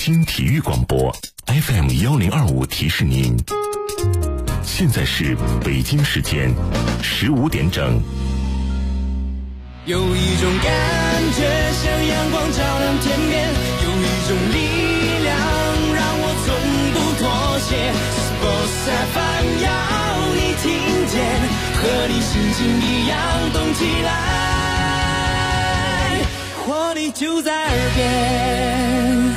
京体育广播 FM1025提示您，现在是北京时间15点整。 有一种感觉像阳光照亮天边，有一种力量让我从不妥协。Sports FM 要你听见，和你心情一样动起来，活力就在耳边。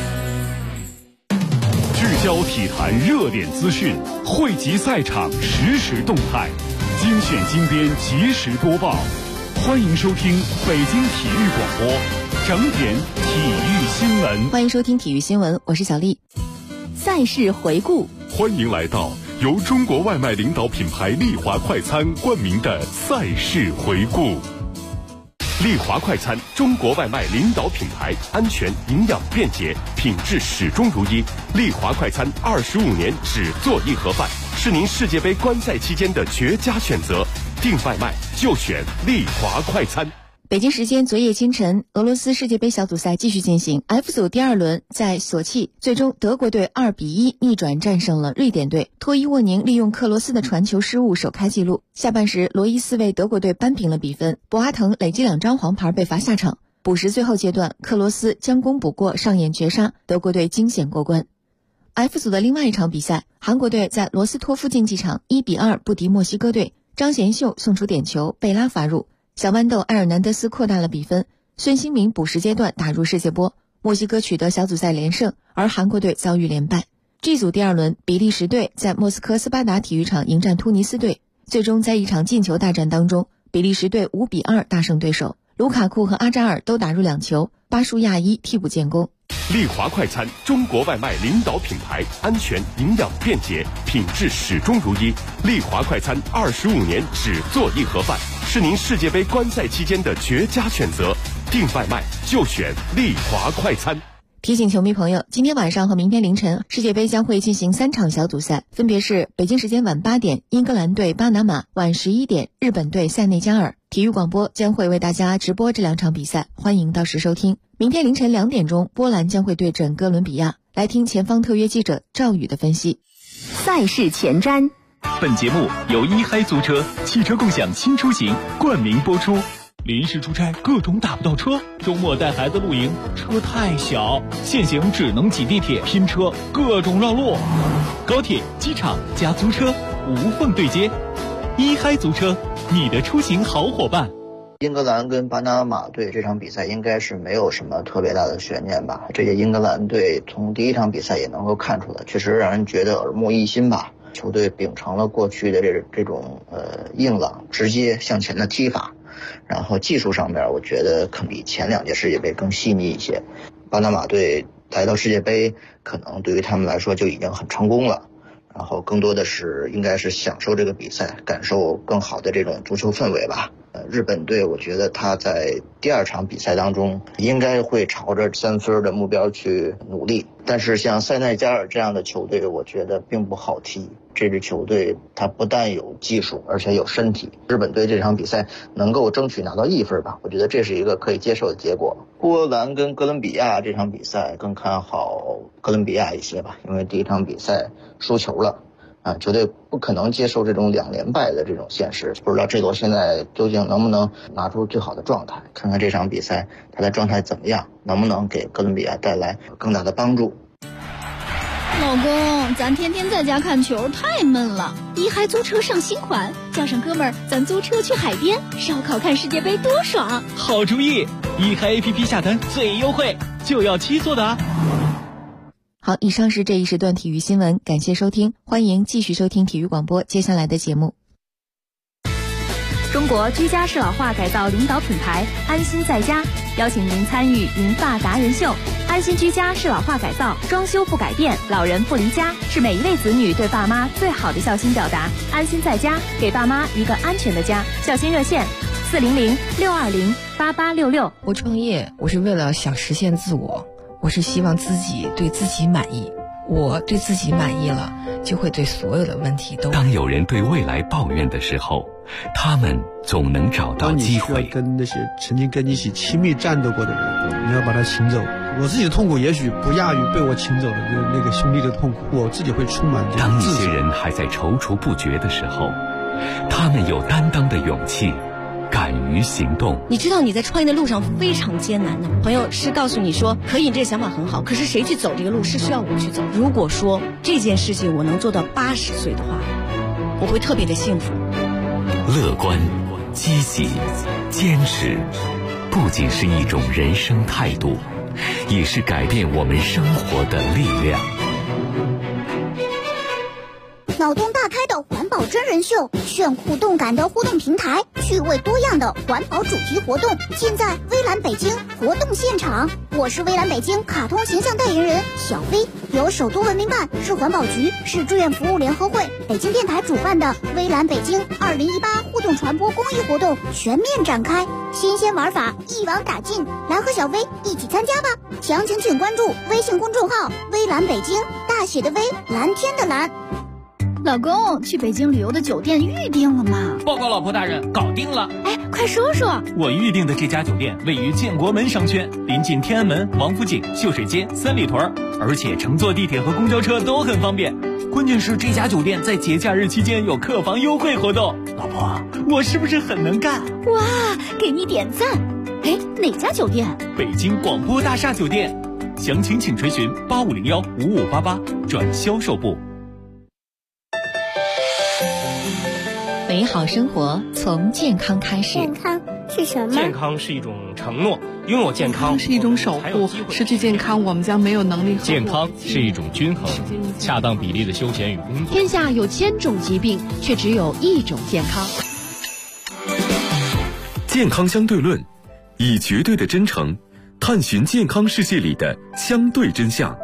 聚焦体坛热点资讯，汇集赛场实时动态，精选精编及时播报。欢迎收听北京体育广播整点体育新闻。 欢迎收听体育新闻，我是小丽。赛事回顾， 欢迎来到由中国外卖领导品牌丽华快餐冠名的赛事回顾。丽华快餐，中国外卖领导品牌，安全、营养、便捷，品质始终如一。丽华快餐25年只做一盒饭，是您世界杯观赛期间的绝佳选择。订外卖就选丽华快餐。 北京时间昨夜清晨，俄罗斯世界杯小组赛继续进行。F 组第二轮在索契，最终德国队2-1逆转战胜了瑞典队。托伊沃宁利用克罗斯的传球失误首开纪录。下半时，罗伊斯为德国队扳平了比分。博阿滕累积2张黄牌被罚下场。补时最后阶段，克罗斯将功补过，上演绝杀，德国队惊险过关。F 组的另外一场比赛，韩国队在罗斯托夫竞技场1-2不敌墨西哥队。张贤秀送出点球，贝拉罚入。小豌豆埃尔南德斯扩大了比分，孙兴民补时阶段打入世界波。墨西哥取得小组赛连胜，而韩国队遭遇连败。G 组第二轮，比利时队在莫斯科斯巴达体育场迎战突尼斯队，最终在一场进球大战当中，比利时队5-2大胜对手。卢卡库和阿扎尔都打入2球，巴舒亚伊替补建功。 丽华快餐，中国外卖领导品牌，安全、营养、便捷，品质始终如一。丽华快餐25年只做一盒饭，是您世界杯观赛期间的绝佳选择。订外卖就选丽华快餐。 提醒球迷朋友，今天晚上和明天凌晨，世界杯将会进行3场小组赛，分别是北京时间晚8点，英格兰对巴拿马；晚11点，日本对塞内加尔。体育广播将会为大家直播这2场比赛，欢迎到时收听。明天凌晨2点钟，波兰将会对阵哥伦比亚。来听前方特约记者赵宇的分析。 赛事前瞻。 本节目由一嗨租车汽车共享新出行冠名播出。临时出差各种打不到车，周末带孩子露营车太小，现行只能挤地铁拼车，各种绕路。高铁、机场加租车无缝对接，一嗨租车，你的出行好伙伴。 英格兰跟巴拿马队这场比赛应该是没有什么特别大的悬念吧。这些英格兰队从第一场比赛也能够看出来，确实让人觉得耳目一新吧。球队秉承了过去的这种硬朗直接向前的踢法，然后技术上面我觉得可能比前2届世界杯更细腻一些。巴拿马队来到世界杯可能对于他们来说就已经很成功了，然后更多的是应该是享受这个比赛，感受更好的这种足球氛围吧。日本队我觉得他在第2场比赛当中应该会朝着3分的目标去努力，但是像塞内加尔这样的球队我觉得并不好踢。这支球队他不但有技术而且有身体，日本队这场比赛能够争取拿到1分吧，我觉得这是一个可以接受的结果。波兰跟哥伦比亚这场比赛更看好哥伦比亚一些吧，因为第1场比赛输球了球队不可能接受这种2连败的这种现实，不知道这罗现在究竟能不能拿出最好的状态，看看这场比赛他的状态怎么样，能不能给哥伦比亚带来更大的帮助。 老公，咱天天在家看球太闷了，一嗨租车上新款，叫上哥们儿咱租车去海边烧烤看世界杯多爽。 好主意，一嗨 APP 下单最优惠，就要7座的啊。 好，以上是这一时段体育新闻，感谢收听，欢迎继续收听体育广播接下来的节目。 中国居家适老化改造领导品牌安心在家邀请您参与银发达人秀。安心居家适老化改造，装修不改变，老人不离家，是每一位子女对爸妈最好的孝心表达。安心在家，给爸妈一个安全的家。孝心热线400-620-8866。 我创业，我是为了想实现自我，我是希望自己对自己满意。我对自己满意了，就会对所有的问题都。 当有人对未来抱怨的时候，他们总能找到机会。 当你需要跟那些曾经跟你一起亲密战斗过的人，你要把他请走， 我自己的痛苦也许不亚于被我请走的那个兄弟的痛苦，我自己会充满这当一种自责。 些人还在踌躇不决的时候，他们有担当的勇气，敢于行动。 你知道你在创业的路上非常艰难的，朋友是告诉你说可以，你这个想法很好，可是谁去走这个路是需要我去走。如果说这件事情我能做到80岁的话，我会特别的幸福。 乐观、积极、坚持，不仅是一种人生态度，也是改变我们生活的力量。 脑洞大开的环保真人秀，炫酷动感的互动平台，趣味多样的环保主题活动，尽在微蓝北京活动现场。我是微蓝北京卡通形象代言人小飞，由首都文明办、市环保局、市志愿服务联合会、北京电台主办的微蓝北京2018互动传播公益活动全面展开，新鲜玩法一网打尽，来和小飞一起参加吧！详情请关注微信公众号微蓝北京，大写的微，蓝天的蓝。 老公，去北京旅游的酒店预定了吗？ 报告老婆大人，搞定了。 哎，快说说。 我预定的这家酒店位于建国门商圈，临近天安门、王府井、秀水街、三里屯，而且乘坐地铁和公交车都很方便。关键是这家酒店在节假日期间有客房优惠活动。老婆，我是不是很能干？ 哇，给你点赞。哎，哪家酒店？ 北京广播大厦酒店。详情请垂询8501-5588转销售部。 美好生活从健康开始。 健康是什么？ 健康是一种承诺，拥有健康是一种守护，失去健康我们将没有能力。 健康是一种均衡，恰当比例的休闲与工作。 天下有1000种疾病，却只有一种健康。 健康相对论，以绝对的真诚探寻健康世界里的相对真相。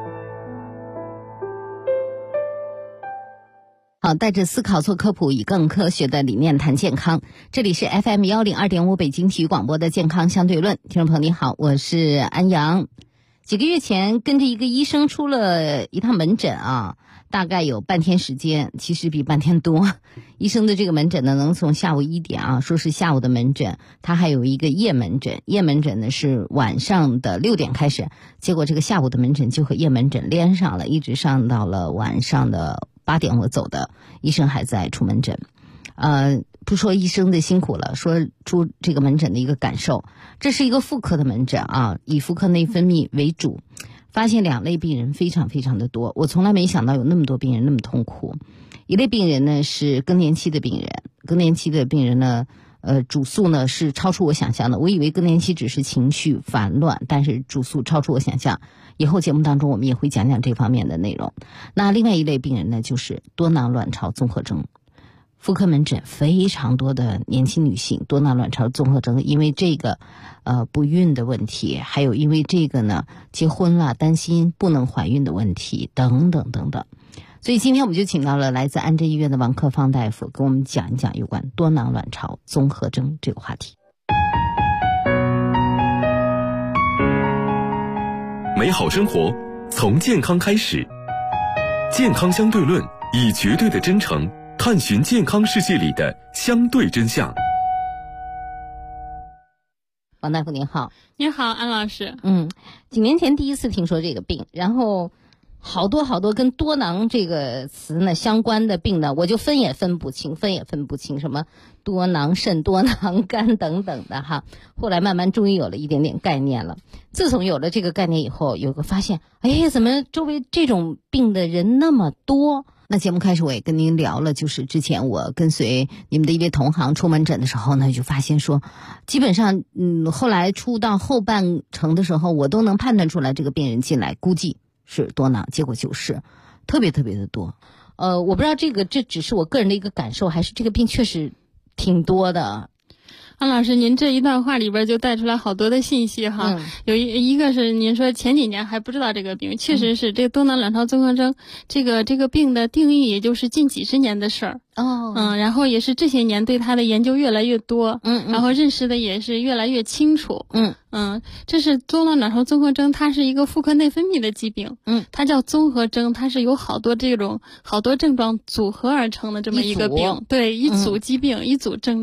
好，带着思考做科普，以更科学的理念谈健康。这里是 FM 102.5北京体育广播的健康相对论。听众朋友你好，我是安阳。几个月前跟着一个医生出了一趟门诊啊，大概有半天时间，其实比半天多。医生的这个门诊呢，能从下午1点啊，说是下午的门诊，他还有一个夜门诊，夜门诊呢是晚上的6点开始，结果这个下午的门诊就和夜门诊连上了，一直上到了晚上的8点我走的，医生还在出门诊。不说医生的辛苦了，说出这个门诊的一个感受。这是一个妇科的门诊啊，以妇科内分泌为主，发现2类病人非常非常的多。我从来没想到有那么多病人那么痛苦。一类病人呢是更年期的病人，更年期的病人呢主诉呢是超出我想象的。我以为更年期只是情绪烦乱，但是主诉超出我想象。以后节目当中我们也会讲讲这方面的内容。那另外一类病人呢就是多囊卵巢综合征。妇科门诊非常多的年轻女性多囊卵巢综合征，因为这个不孕的问题，还有因为这个呢结婚了担心不能怀孕的问题等等等等。所以今天我们就请到了来自安贞医院的王克芳大夫，跟我们讲一讲有关多囊卵巢综合征这个话题。 美好生活从健康开始，健康相对论，以绝对的真诚探寻健康世界里的相对真相。 王大夫您好。 您好，安老师。 几年前第一次听说这个病，然后好多跟多囊这个词呢相关的病呢，我就分也分不清，什么多囊肾、多囊肝等等的哈。后来慢慢终于有了一点点概念了。自从有了这个概念以后，有个发现，哎，怎么周围这种病的人那么多？那节目开始我也跟您聊了，就是之前我跟随你们的一位同行出门诊的时候呢，就发现说基本上后来出到后半程的时候，我都能判断出来这个病人进来估计是多囊，结果就是特别的多。我不知道这只是我个人的一个感受，还是这个病确实挺多的。 安老师，您这一段话里边就带出来好多的信息哈。有一个是您说前几年还不知道这个病，确实是这个多囊卵巢综合征这个病的定义也就是近几十年的事儿。然后也是这些年对它的研究越来越多，然后认识的也是越来越清楚。这是多囊卵巢综合征，它是一个妇科内分泌的疾病。它叫综合征，它是有好多症状组合而成的这么一个病。对，一组疾病，一组症状。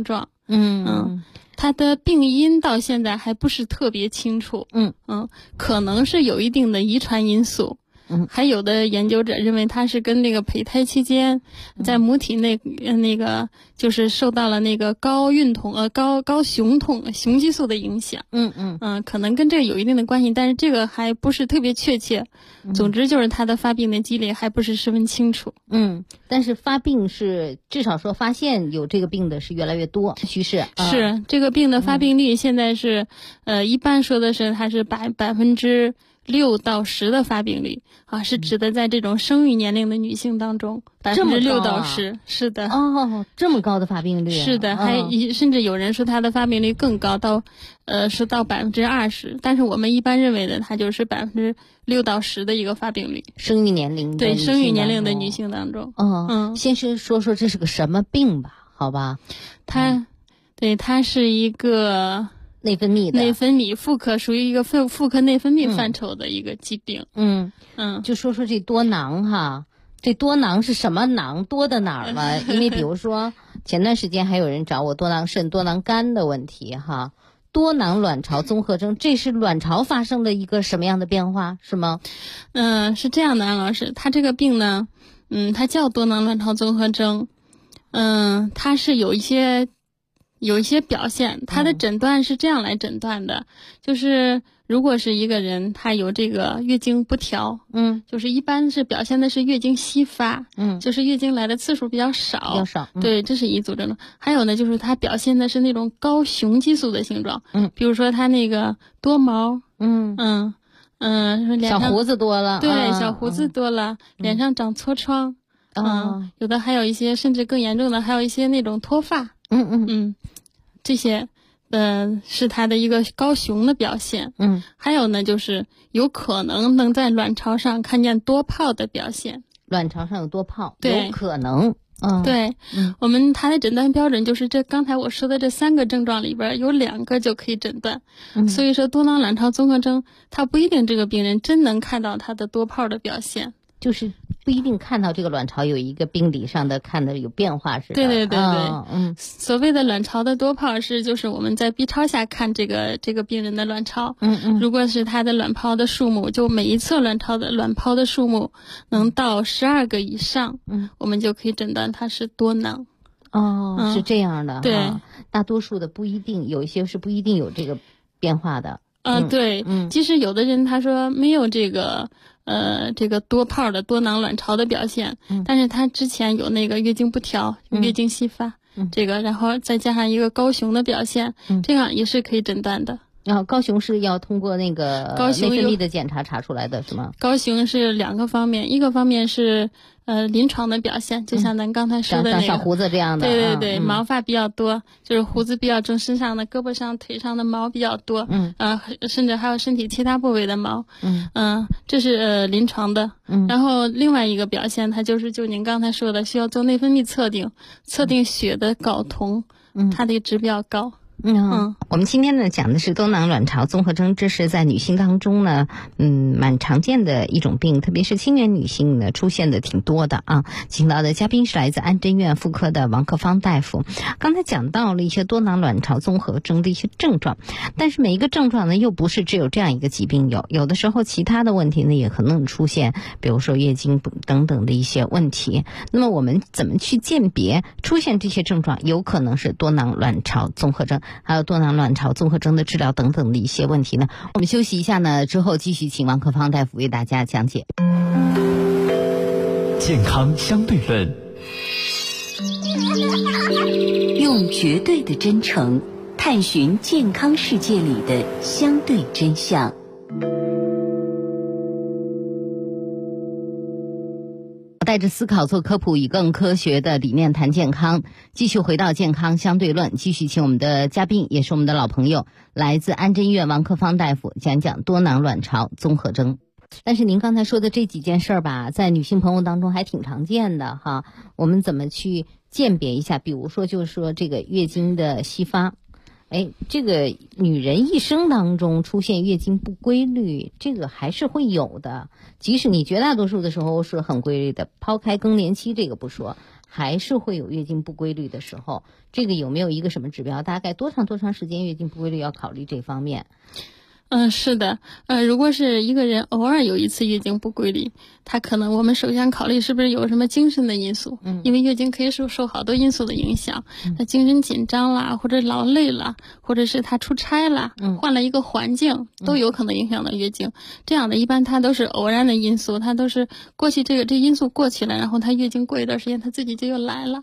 它的病因到现在还不是特别清楚，可能是有一定的遗传因素。还有的研究者认为它是跟那个胚胎期间在母体内那个就是受到了那个高雄激素的影响，可能跟这个有一定的关系，但是这个还不是特别确切。总之就是它的发病的机理还不是十分清楚。 但是发病是至少说发现有这个病的是越来越多趋势。 是这个病的发病率现在是一般说的是它是6%到10%的发病率啊，是指的在这种生育年龄的女性当中6%到10%，是的。 这么高的发病率？ 是的，甚至有人说它的发病率更高，是到20%，但是我们一般认为的它就是6%到10%的一个发病率。 生育年龄对生育年龄的女性当中。 先是说说这是个什么病吧，好吧？ 它是一个内分泌妇科，属于一个妇科内分泌范畴的一个疾病。 就说说这多囊哈，这多囊是什么囊？多的哪儿嘛？因为比如说前段时间还有人找我多囊肾、多囊肝的问题哈。多囊卵巢综合征，这是卵巢发生了一个什么样的变化，是吗？ 是这样的，安老师，它这个病呢，它叫多囊卵巢综合征，它是有一些表现，它的诊断是这样来诊断的，就是如果是一个人他有这个月经不调，就是一般是表现的是月经稀发，就是月经来的次数比较少，对，这是一组症状。还有呢，就是他表现的是那种高雄激素的形状，比如说他那个多毛， 小胡子多了， 对，小胡子多了，脸上长痤疮，有的还有一些甚至更严重的，还有一些那种脱发。这些是它的一个高雄的表现。还有呢，就是有可能能在卵巢上看见多泡的表现。 卵巢上有多泡， 对， 有可能。 对，它的诊断标准就是刚才我说的这3个症状里边有2个就可以诊断。所以说多囊卵巢综合征，它不一定这个病人真能看到它的多泡的表现。 就是不一定看到这个卵巢有一个病理上的看的有变化似的。 对。所谓的卵巢的多泡就是我们在 B 超下看这个病人的卵巢。如果是他的卵泡的数目，就每一侧卵泡的数目能到12个以上，我们就可以诊断它是多囊。 是这样的。 对， 大多数的不一定，有一些是不一定有这个变化的。 对，即使有的人他说没有这个多泡的多囊卵巢的表现，但是他之前有那个月经不调、月经稀发，这个然后再加上一个高雄的表现，这样也是可以诊断的。 高雄是要通过那个内分泌的检查查出来的是吗？ 高雄是2个方面，一个方面是临床的表现，就像咱刚才说的那个小胡子这样的。 对，毛发比较多，就是胡子比较重，身上的胳膊上、腿上的毛比较多，甚至还有身体其他部位的毛，这是临床的。然后另外一个表现，它就您刚才说的，需要做内分泌测定血的睾酮，它的指标高。 我们今天呢讲的是多囊卵巢综合征，这是在女性当中呢，蛮常见的一种病，特别是青年女性呢出现的挺多的啊。请到的嘉宾是来自安贞院妇科的王克芳大夫。刚才讲到了一些多囊卵巢综合征的一些症状，但是每一个症状呢又不是只有这样一个疾病有的时候其他的问题呢也可能出现，比如说月经等等的一些问题。那么我们怎么去鉴别出现这些症状有可能是多囊卵巢综合征，还有多囊卵巢综合征的治疗等等的一些问题呢？我们休息一下呢，之后继续请王克芳大夫为大家讲解。 健康相对论， 用绝对的真诚探寻健康世界里的相对真相。 带着思考做科普，以更科学的理念谈健康。继续回到健康相对论，继续请我们的嘉宾，也是我们的老朋友，来自安贞医院王克芳大夫讲讲多囊卵巢综合征。但是您刚才说的这几件事儿吧，在女性朋友当中还挺常见的哈。我们怎么去鉴别一下？比如说，就是说这个月经的稀发。这个女人一生当中出现月经不规律，这个还是会有的。即使你绝大多数的时候是很规律的，抛开更年期这个不说， 还是会有月经不规律的时候，这个有没有一个什么指标？大概多长时间月经不规律要考虑这方面？ 是的，如果是一个人偶尔有一次月经不规律，他可能我们首先考虑是不是有什么精神的因素，因为月经可以受好多因素的影响，他精神紧张啦，或者劳累啦，或者是他出差啦，换了一个环境，都有可能影响到月经。这样的一般他都是偶然的因素，他都是过去这因素过去了，然后他月经过一段时间他自己就又来了。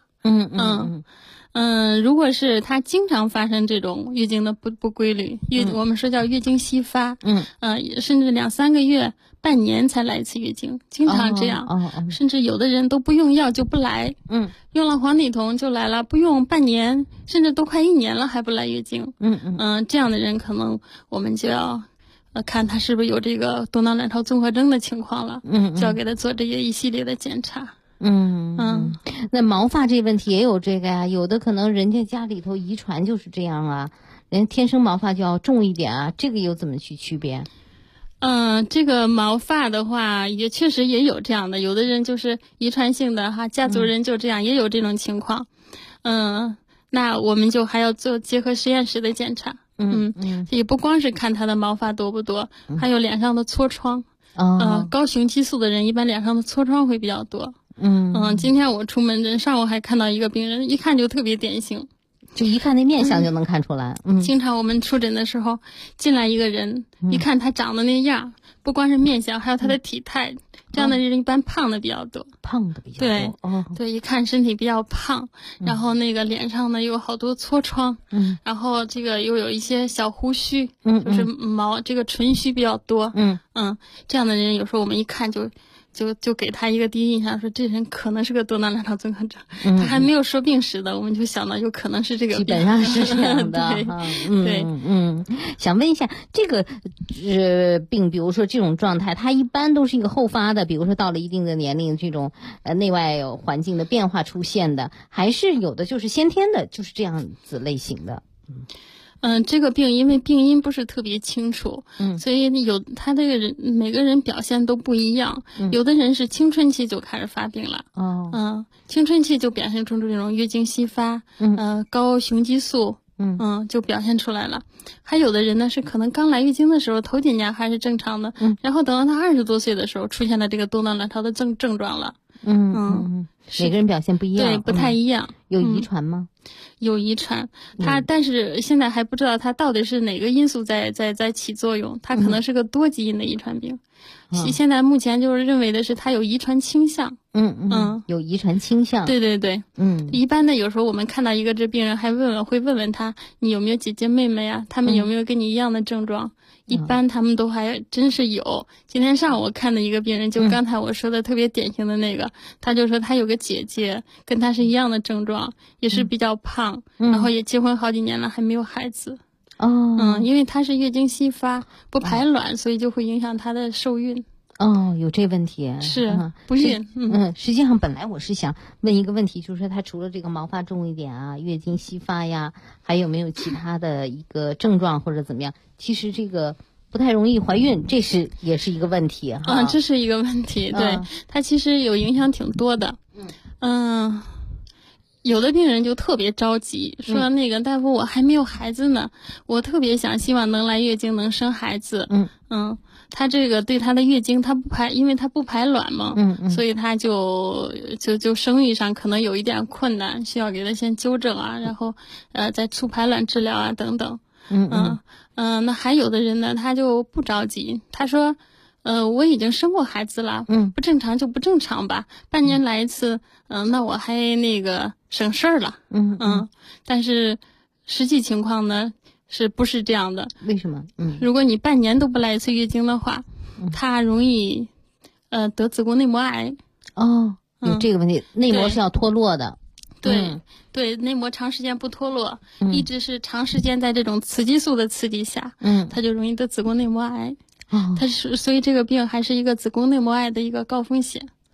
如果是他经常发生这种月经的不规律，我们说叫月经稀发，甚至2-3个月、半年才来一次月经，经常这样，甚至有的人都不用药就不来，用了黄体酮就来了，不用半年，甚至都快1年了还不来月经，这样的人可能我们就要看他是不是有这个多囊卵巢综合征的情况了，就要给他做这些一系列的检查。 那毛发这问题也有这个呀，有的可能人家家里头遗传就是这样啊，人天生毛发就要重一点啊，这个又怎么去区别？ 这个毛发的话，也确实也有这样的，有的人就是遗传性的哈，家族人就这样，也有这种情况。那我们就还要做结合实验室的检查。也不光是看他的毛发多不多，还有脸上的痤疮。高雄激素的人一般脸上的痤疮会比较多。今天我出门诊，上午还看到一个病人，一看就特别典型， 就一看那面相就能看出来。 经常我们出诊的时候进来一个人，一看他长得那样，不光是面相，还有他的体态，这样的人一般胖的比较多。对，一看身体比较胖，然后那个脸上呢有好多痤疮，然后这个又有一些小胡须，就是这个唇须比较多。这样的人有时候我们一看就给他一个第一印象，说这人可能是个多囊卵巢综合症，他还没有说病史的，我们就想到有可能是这个病， 基本上是这样的。 对， 想问一下，这个病，比如说这种状态，它一般都是一个后发的，比如说到了一定的年龄，这种内外环境的变化出现的，还是有的就是先天的，就是这样子类型的。 这个病因为病因不是特别清楚，所以他这个人每个人表现都不一样，有的人是青春期就开始发病了，青春期就表现出这种月经稀发，高雄激素，就表现出来了。还有的人呢是可能刚来月经的时候头几年还是正常的，然后等到他20多岁的时候出现了这个多囊卵巢的症状了。 每个人表现不一样， 对，不太一样。 有遗传吗？ 有遗传，但是现在还不知道它到底是哪个因素在起作用，它可能是个多基因的遗传病。现在目前就是认为的是它有遗传倾向。 有遗传倾向。 对。一般的有时候我们看到一个这病人还会问问他，你有没有姐姐妹妹啊？他们有没有跟你一样的症状？一般他们都还真是有。今天上午我看的一个病人，就刚才我说的特别典型的那个，他就说他有个姐姐跟他是一样的症状，也是比较胖，然后也结婚好几年了还没有孩子。因为他是月经稀发不排卵，所以就会影响他的受孕。 有这问题是不孕。 实际上本来我是想问一个问题，就是说他除了这个毛发重一点啊，月经稀发呀，还有没有其他的一个症状或者怎么样？其实这个不太容易怀孕，也是一一问题哈。 这是一个问题，对，它其实有影响挺多的。有的病人就特别着急，说那个大夫我还没有孩子呢，我特别希望能来月经能生孩子。他这个对他的月经因为他不排卵嘛，所以他就生育上可能有一点困难，需要给他先纠正啊，然后再促排卵治疗啊等等。那还有的人呢，他就不着急，他说我已经生过孩子了，不正常就不正常吧，半年来一次，那我还那个省事儿了。但是实际情况呢是不是这样的？ 为什么？ 如果你半年都不来一次月经的话，它容易得子宫内膜癌。 有这个问题，内膜是要脱落的。 对，内膜长时间不脱落，一直是长时间在这种雌激素的刺激下，它就容易得子宫内膜癌。所以这个病还是一个子宫内膜癌的一个高风险。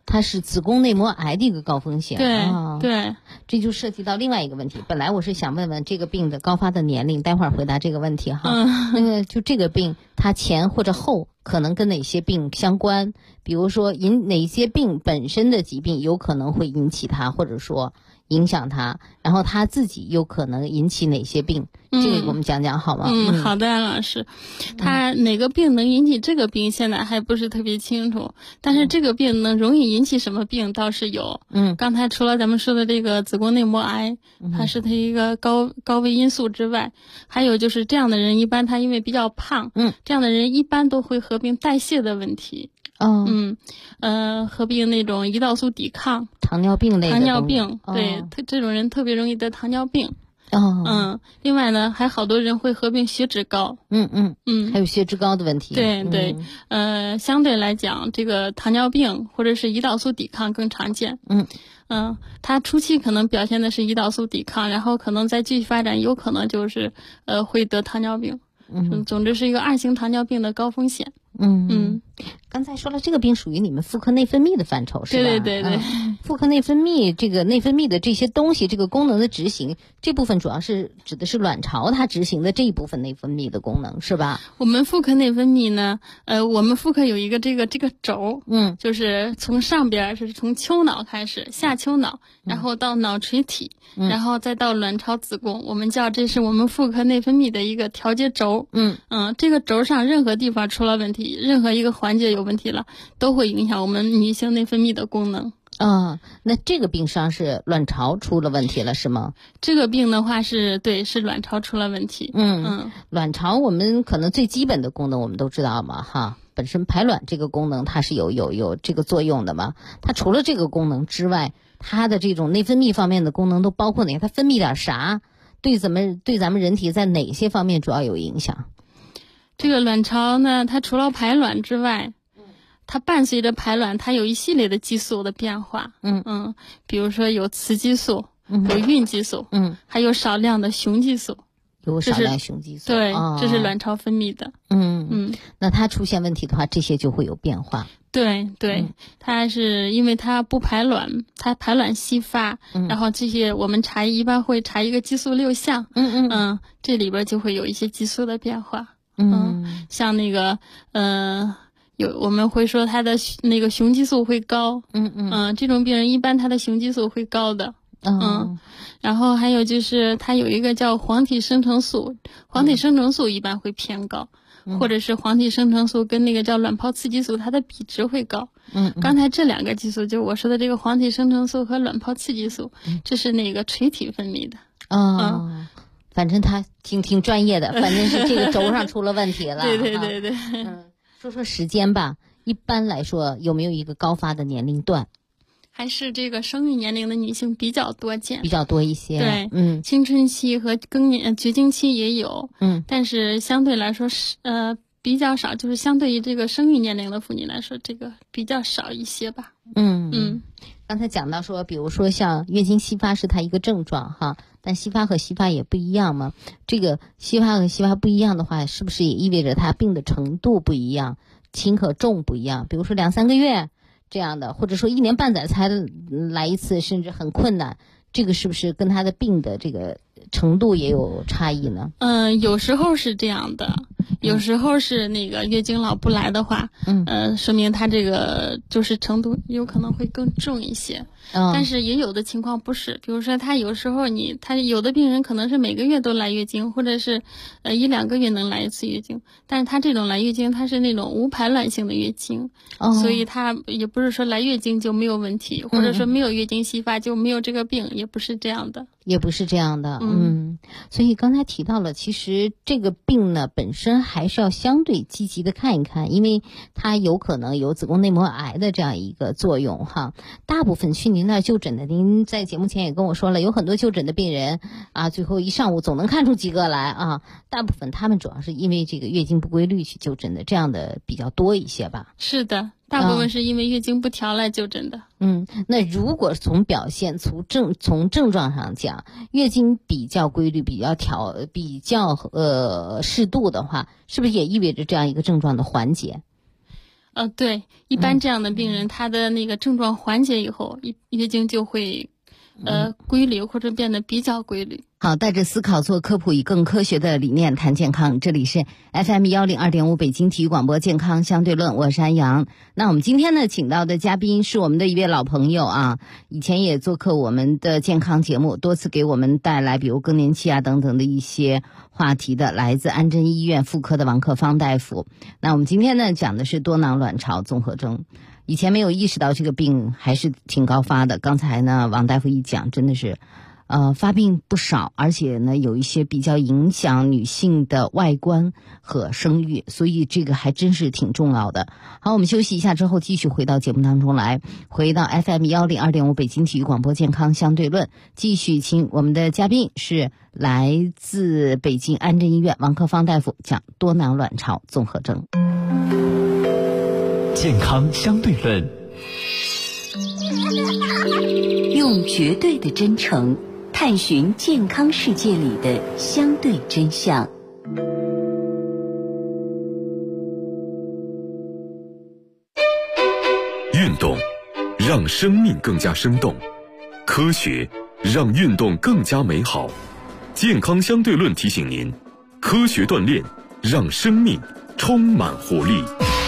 它是子宫内膜癌的一个高风险。 对， 这就涉及到另外一个问题。本来我是想问问这个病的高发的年龄，待会儿回答这个问题哈。那个就这个病，它前或者后可能跟哪些病相关？比如说哪些病本身的疾病有可能会引起它，或者说影响它，然后他自己有可能引起哪些病？这个给我们讲讲好吗？ 好的，老师。他哪个病能引起这个病，现在还不是特别清楚。但是这个病能容易引起什么病倒是有。刚才除了咱们说的这个子宫内膜癌，它是它一个高危因素之外，还有就是这样的人一般他因为比较胖，这样的人一般都会合并代谢的问题。合并那种胰岛素抵抗、 糖尿病类的。 糖尿病，对，这种人特别容易得糖尿病。另外呢，还好多人会合并血脂高。 还有血脂高的问题。 对，相对来讲，这个糖尿病或者是胰岛素抵抗更常见。它初期可能表现的是胰岛素抵抗，然后可能再继续发展，有可能就是会得糖尿病。总之是一个2型糖尿病的高风险。 刚才说了，这个病属于你们妇科内分泌的范畴，是吧？ 对。 妇科内分泌，这个内分泌的这些东西，这个功能的执行，这部分主要是指的是卵巢它执行的这一部分内分泌的功能，是吧？ 我们妇科内分泌呢，我们妇科有一个这个轴，就是从上边是从丘脑开始，下丘脑，然后到脑垂体，然后再到卵巢子宫，我们叫这是我们妇科内分泌的一个调节轴。这个轴上任何地方出了问题，任何一个环节有问题了，都会影响我们女性内分泌的功能。 那这个病上是卵巢出了问题了，是吗？ 这个病的话是卵巢出了问题。 卵巢我们可能最基本的功能我们都知道嘛，哈，本身排卵这个功能它是有这个作用的嘛。它除了这个功能之外，它的这种内分泌方面的功能都包括哪？它分泌点啥？对咱们人体在哪些方面主要有影响？ 这个卵巢呢，它除了排卵之外，它伴随着排卵，它有一系列的激素的变化。比如说有雌激素，有孕激素，还有少量的雄激素。 有少量雄激素。 对，这是卵巢分泌的。 那它出现问题的话，这些就会有变化。 对，它是因为它不排卵，它排卵稀发，然后这些我们一般会查一个激素6项。这里边就会有一些激素的变化。像那个我们会说他的那个雄激素会高。这种病人一般他的雄激素会高的。然后还有就是它有一个叫黄体生成素，黄体生成素一般会偏高，或者是黄体生成素跟那个叫卵泡刺激素它的比值会高。刚才这2个激素，就我说的这个黄体生成素和卵泡刺激素，这是那个垂体分泌的。 反正他挺专业的，反正是这个轴上出了问题了。 对。 说说时间吧，一般来说有没有一个高发的年龄段？ 还是这个生育年龄的女性比较多见， 比较多一些。 对，青春期和绝经期也有。但是相对来说是比较少，就是相对于这个生育年龄的妇女来说，这个比较少一些吧。 刚才讲到说，比如说像月经稀发是它一个症状哈，但稀发和稀发也不一样嘛。这个稀发和稀发不一样的话，是不是也意味着它病的程度不一样，轻和重不一样？比如说2-3个月这样的，或者说1年半载才来一次，甚至很困难，这个是不是跟它的病的这个程度也有差异呢？ 有时候是这样的，有时候是那个月经老不来的话，说明它这个就是程度有可能会更重一些。但是也有的情况不是，比如说他有时候他有的病人可能是每个月都来月经，或者是1-2个月能来一次月经，但是他这种来月经他是那种无排卵性的月经，所以他也不是说来月经就没有问题，或者说没有月经稀发就没有这个病，也不是这样的。 也不是这样的。所以刚才提到了，其实这个病呢本身还是要相对积极的看一看，因为它有可能有子宫内膜癌的这样一个作用哈。大部分去您那就诊的，您在节目前也跟我说了，有很多就诊的病人啊，最后一上午总能看出几个来啊。大部分他们主要是因为这个月经不规律去就诊的，这样的比较多一些吧。 是的，大部分是因为月经不调来就诊的。 那如果从表现从症状上讲，月经比较规律、比较适度的话，是不是也意味着这样一个症状的缓解？ 对，一般这样的病人，他的那个症状缓解以后，月经就会规律或者变得比较规律。 好，带着思考做科普，以更科学的理念谈健康。这里是 FM 102.5北京体育广播健康相对论，我是安阳。那我们今天呢，请到的嘉宾是我们的一位老朋友啊，以前也做客我们的健康节目，多次给我们带来比如更年期啊等等的一些话题的，来自安贞医院妇科的王克芳大夫。那我们今天呢，讲的是多囊卵巢综合征。以前没有意识到这个病还是挺高发的，刚才呢王大夫一讲，真的是发病不少，而且呢有一些比较影响女性的外观和生育，所以这个还真是挺重要的。好，我们休息一下之后继续回到节目当中来，回到 FM 102.5北京体育广播健康相对论，继续请我们的嘉宾是来自北京安贞医院王克芳大夫讲多囊卵巢综合征。 健康相对论， 用绝对的真诚探寻健康世界里的相对真相。 运动让生命更加生动，科学让运动更加美好。健康相对论提醒您，科学锻炼让生命充满活力。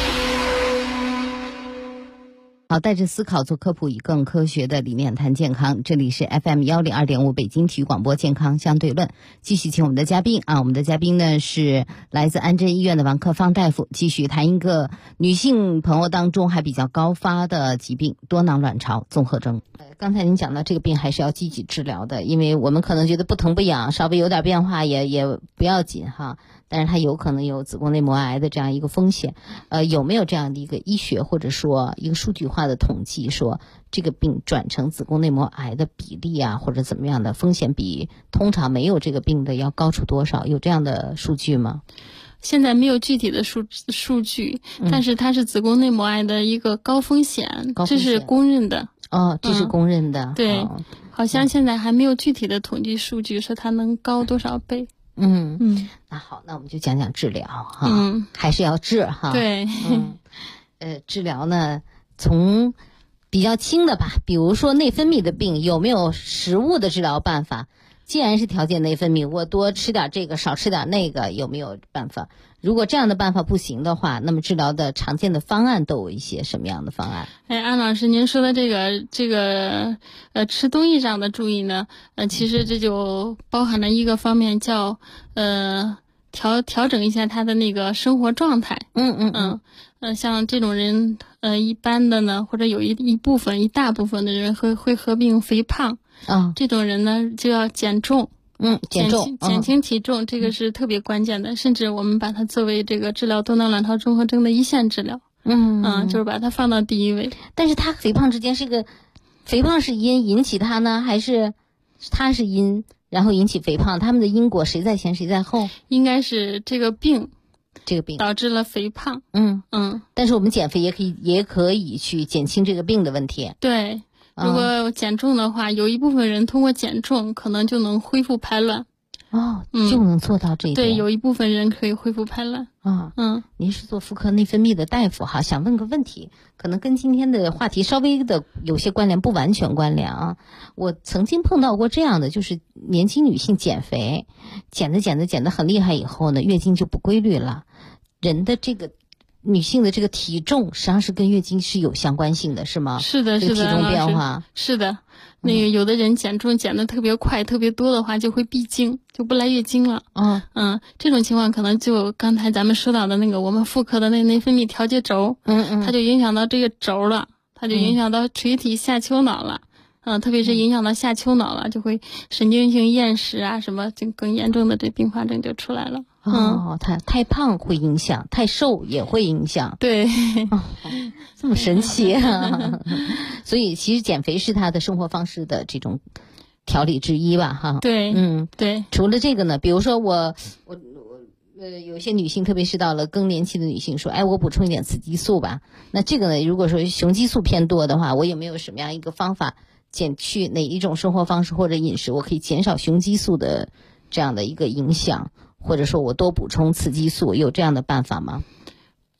好，带着思考做科普，以更科学的理念谈健康。这里是 FM 102.5北京体育广播健康相对论，继续请我们的嘉宾啊，我们的嘉宾呢是来自安贞医院的王克芳大夫，继续谈一个女性朋友当中还比较高发的疾病——多囊卵巢综合征。刚才您讲到这个病还是要积极治疗的，因为我们可能觉得不疼不痒，稍微有点变化也不要紧哈，但是它有可能有子宫内膜癌的这样一个风险。有没有这样的一个医学或者说一个数据化的统计，说这个病转成子宫内膜癌的比例啊，或者怎么样的风险比通常没有这个病的要高出多少？有这样的数据吗？ 现在没有具体的数据，但是它是子宫内膜癌的一个高风险，这是公认的。 这是公认的。 对，好像现在还没有具体的统计数据说它能高多少倍。 那好，那我们就讲讲治疗哈，还是要治哈。 对， 治疗呢，从比较轻的吧，比如说内分泌的病，有没有食物的治疗办法？既然是调节内分泌，我多吃点这个，少吃点那个，有没有办法？如果这样的办法不行的话，那么治疗的常见的方案都有一些什么样的方案？ 安老师，您说的这个吃东西上的注意呢，其实这就包含了一个方面叫调整一下他的那个生活状态。像这种人，一般的呢，或者有一大部分的人会合并肥胖。这种人呢就要减重。减轻体重，这个是特别关键的，甚至我们把它作为这个治疗多囊卵巢综合征的一线治疗。就是把它放到第一位。 但是它肥胖之间是个，肥胖是因引起它呢，还是它是因然后引起肥胖？他们的因果谁在前谁在后？ 应该是这个病导致了肥胖。 但是我们减肥也可以去减轻这个病的问题。 对。如果减重的话，有一部分人通过减重可能就能恢复排卵。 就能做到这一点。 对，有一部分人可以恢复排卵。 您是做妇科内分泌的大夫哈，想问个问题，可能跟今天的话题稍微的有些关联，不完全关联啊。我曾经碰到过这样的，就是年轻女性减肥，减得很厉害以后呢，月经就不规律了。人的这个女性的这个体重实际上是跟月经是有相关性的，是吗？ 是的， 体重变化是的。那个有的人减重减得特别快、特别多的话，就会闭经，就不来月经了。这种情况可能就刚才咱们说到的那个我们妇科的内分泌调节轴，它就影响到这个轴了，它就影响到垂体下丘脑了。特别是影响到下丘脑了，就会神经性厌食啊，什么就更严重的这并发症就出来了。 太胖会影响，太瘦也会影响。 对， 这么神奇啊！所以其实减肥是他的生活方式的这种调理之一吧，哈。 对，对。 除了这个呢，比如说我有些女性，特别是到了更年期的女性说，我补充一点雌激素吧。那这个呢，如果说雄激素偏多的话，我有没有什么样一个方法减去哪一种生活方式或者饮食，我可以减少雄激素的这样的一个影响，或者说我多补充雌激素，有这样的办法吗？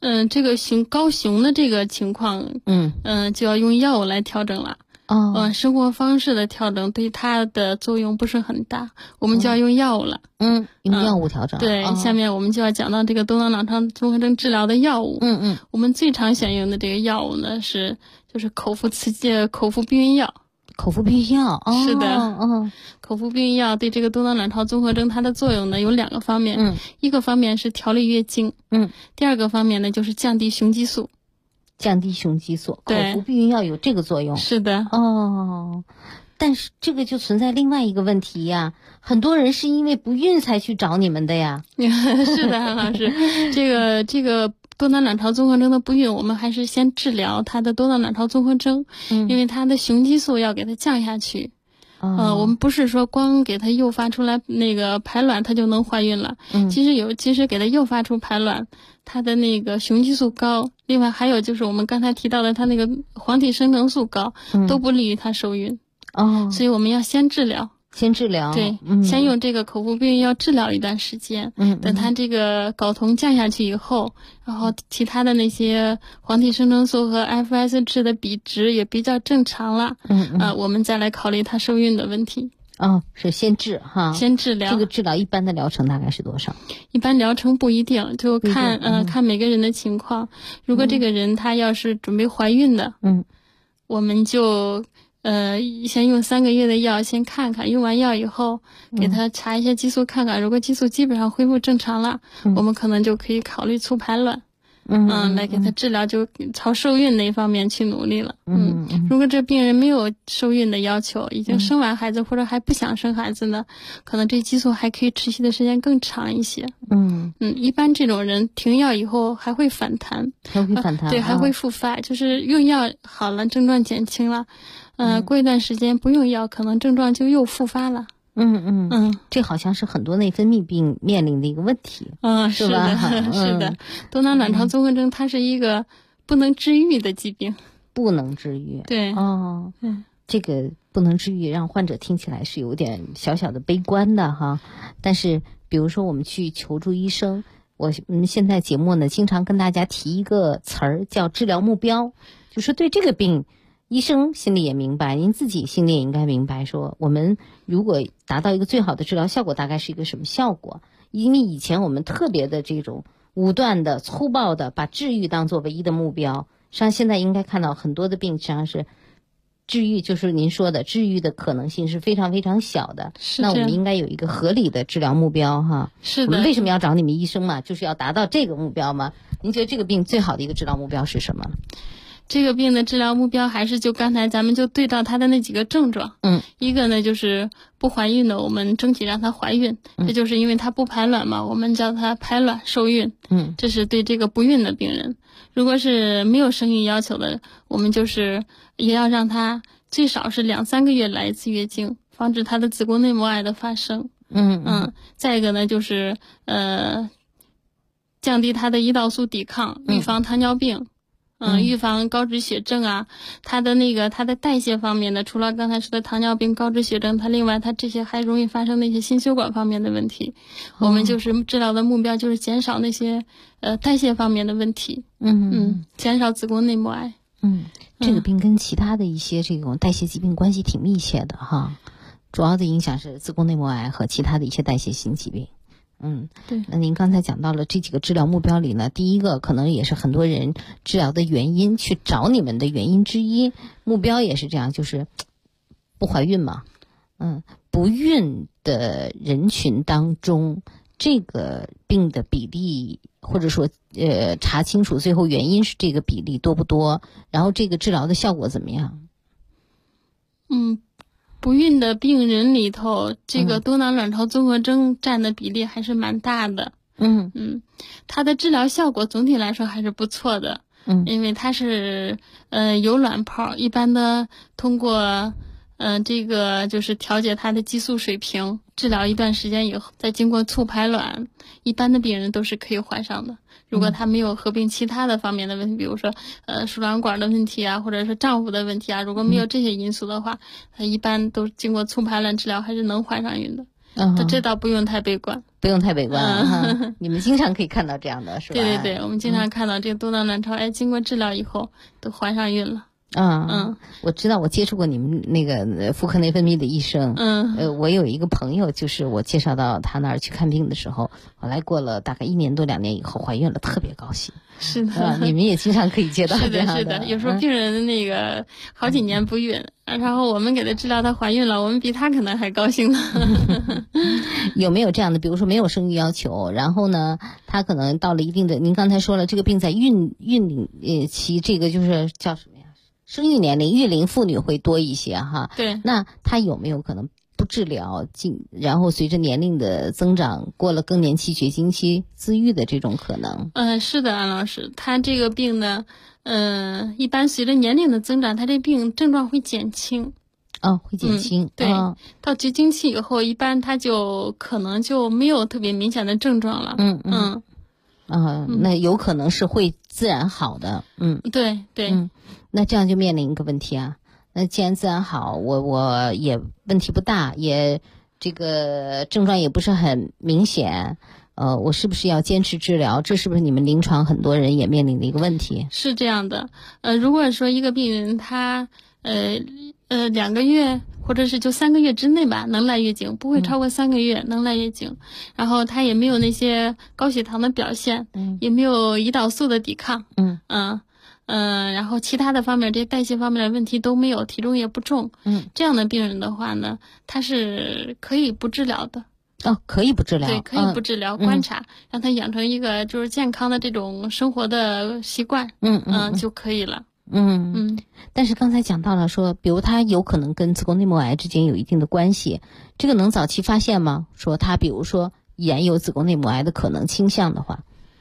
这个高雄的这个情况，就要用药物来调整了。生活方式的调整对它的作用不是很大，我们就要用药物了。 用药物调整。 对，下面我们就要讲到这个多囊卵巢综合征治疗的药物。我们最常选用的这个药物呢就是口服避孕药。 口服避孕药， 是的，口服避孕药对这个多囊卵巢综合征它的作用呢有2个方面，一个方面是调理月经，第二个方面呢就是降低雄激素。 降低雄激素，口服避孕药有这个作用。 是的。 但是这个就存在另外一个问题呀，很多人是因为不孕才去找你们的呀。 是的，韩老师，这个多囊卵巢综合征的不孕，我们还是先治疗它的多囊卵巢综合征，因为它的雄激素要给它降下去。我们不是说光给它诱发出来那个排卵它就能怀孕了。其实给它诱发出排卵，它的那个雄激素高，另外还有就是我们刚才提到的它那个黄体生成素高，都不利于它受孕。所以我们要先治疗。对，先用这个口服避孕药治疗一段时间，等它这个睾酮降下去以后，然后其他的那些黄体生成素和 FSH 的比值也比较正常了，我们再来考虑它受孕的问题。 是先治哈， 先治疗。 这个治疗一般的疗程大概是多少？ 一般疗程不一定，就看每个人的情况。如果这个人他要是准备怀孕的，我们就先用3个月的药先看看，用完药以后给他查一些激素看看，如果激素基本上恢复正常了，我们可能就可以考虑促排卵。来给他治疗，就朝受孕那一方面去努力了。如果这病人没有受孕的要求，已经生完孩子或者还不想生孩子呢，可能这激素还可以持续的时间更长一些。一般这种人停药以后还会反弹，对，还会复发，就是用药好了，症状减轻了，过一段时间不用药，可能症状就又复发了。 这好像是很多内分泌病面临的一个问题。 是的，是的。多囊卵巢综合征它是一个不能治愈的疾病。 不能治愈。 对。 这个不能治愈让患者听起来是有点小小的悲观的哈。但是比如说我们去求助医生，我们现在节目呢经常跟大家提一个词儿叫治疗目标，就说对这个病医生心里也明白，您自己心里也应该明白，说我们如果达到一个最好的治疗效果大概是一个什么效果。因为以前我们特别的这种武断的粗暴的把治愈当作唯一的目标，实际上现在应该看到很多的病实际上是治愈，就是您说的治愈的可能性是非常非常小的。那我们应该有一个合理的治疗目标哈。 是的。 我们为什么要找你们医生嘛？就是要达到这个目标嘛。您觉得这个病最好的一个治疗目标是什么？ 这个病的治疗目标还是就刚才咱们就对照它的那几个症状。一个呢就是不怀孕的，我们争取让她怀孕，这就是因为她不排卵嘛，我们叫她排卵受孕。这是对这个不孕的病人。如果是没有生育要求的，我们就是也要让她最少是2-3个月来一次月经，防止她的子宫内膜癌的发生。再一个呢就是降低她的胰岛素抵抗，预防糖尿病。预防高脂血症啊，它的代谢方面的，除了刚才说的糖尿病、高脂血症，另外它这些还容易发生那些心血管方面的问题。我们就是治疗的目标就是减少那些代谢方面的问题。减少子宫内膜癌。 这个病跟其他的一些这种代谢疾病关系挺密切的哈，主要的影响是子宫内膜癌和其他的一些代谢性疾病。 对。 那您刚才讲到了这几个治疗目标里呢，第一个可能也是很多人治疗的原因，去找你们的原因之一，目标也是这样，就是不怀孕嘛。不孕的人群当中，这个病的比例，或者说查清楚最后原因是这个比例多不多，然后这个治疗的效果怎么样？ 不孕的病人里头，这个多囊卵巢综合征占的比例还是蛮大的。它的治疗效果总体来说还是不错的。因为它是有卵泡，一般的通过这个就是调节它的激素水平，治疗一段时间以后，再经过促排卵，一般的病人都是可以怀上的。如果他没有合并其他的方面的问题，比如说输卵管的问题啊，或者是丈夫的问题啊，如果没有这些因素的话，他一般都经过促排卵治疗还是能怀上孕的。 这倒不用太悲观。 不用太悲观你们经常可以看到这样的是吧？ 对，我们经常看到这个多囊卵巢，经过治疗以后都怀上孕了。 我知道，我接触过你们那个妇科内分泌的医生。我有一个朋友，就是我介绍到他那儿去看病的时候，后来过了大概1年多2年以后怀孕了，特别高兴。 是的， 你们也经常可以接到这样的。 是的，有时候病人那个好几年不孕，然后我们给她治疗，她怀孕了，我们比她可能还高兴呢。 有没有这样的？比如说没有生育要求，然后呢，她可能到了一定的，您刚才说了，这个病在孕期，这个就是叫什么呀？生育年龄，育龄妇女会多一些哈。 对。 那她有没有可能不治疗，然后随着年龄的增长，过了更年期、绝经期自愈的这种可能？ 是的，安老师，她这个病呢，一般随着年龄的增长，她这病症状会减轻。 会减轻。 对，到绝经期以后，一般她就可能就没有特别明显的症状了。 那有可能是会自然好的。 对。 那这样就面临一个问题啊。那既然自然好，我也问题不大，也这个症状也不是很明显，我是不是要坚持治疗？这是不是你们临床很多人也面临的一个问题？ 是这样的。如果说一个病人他2个月或者是就3个月之内吧，能来月经，不会超过3个月能来月经，然后他也没有那些高血糖的表现，也没有胰岛素的抵抗，然后其他的方面，这些代谢方面的问题都没有，体重也不重，这样的病人的话呢，他是可以不治疗的。 可以不治疗。 对，可以不治疗，观察，让他养成一个就是健康的这种生活的习惯，就可以了。 但是刚才讲到了说，比如他有可能跟子宫内膜癌之间有一定的关系，这个能早期发现吗？说他比如说也有子宫内膜癌的可能倾向的话。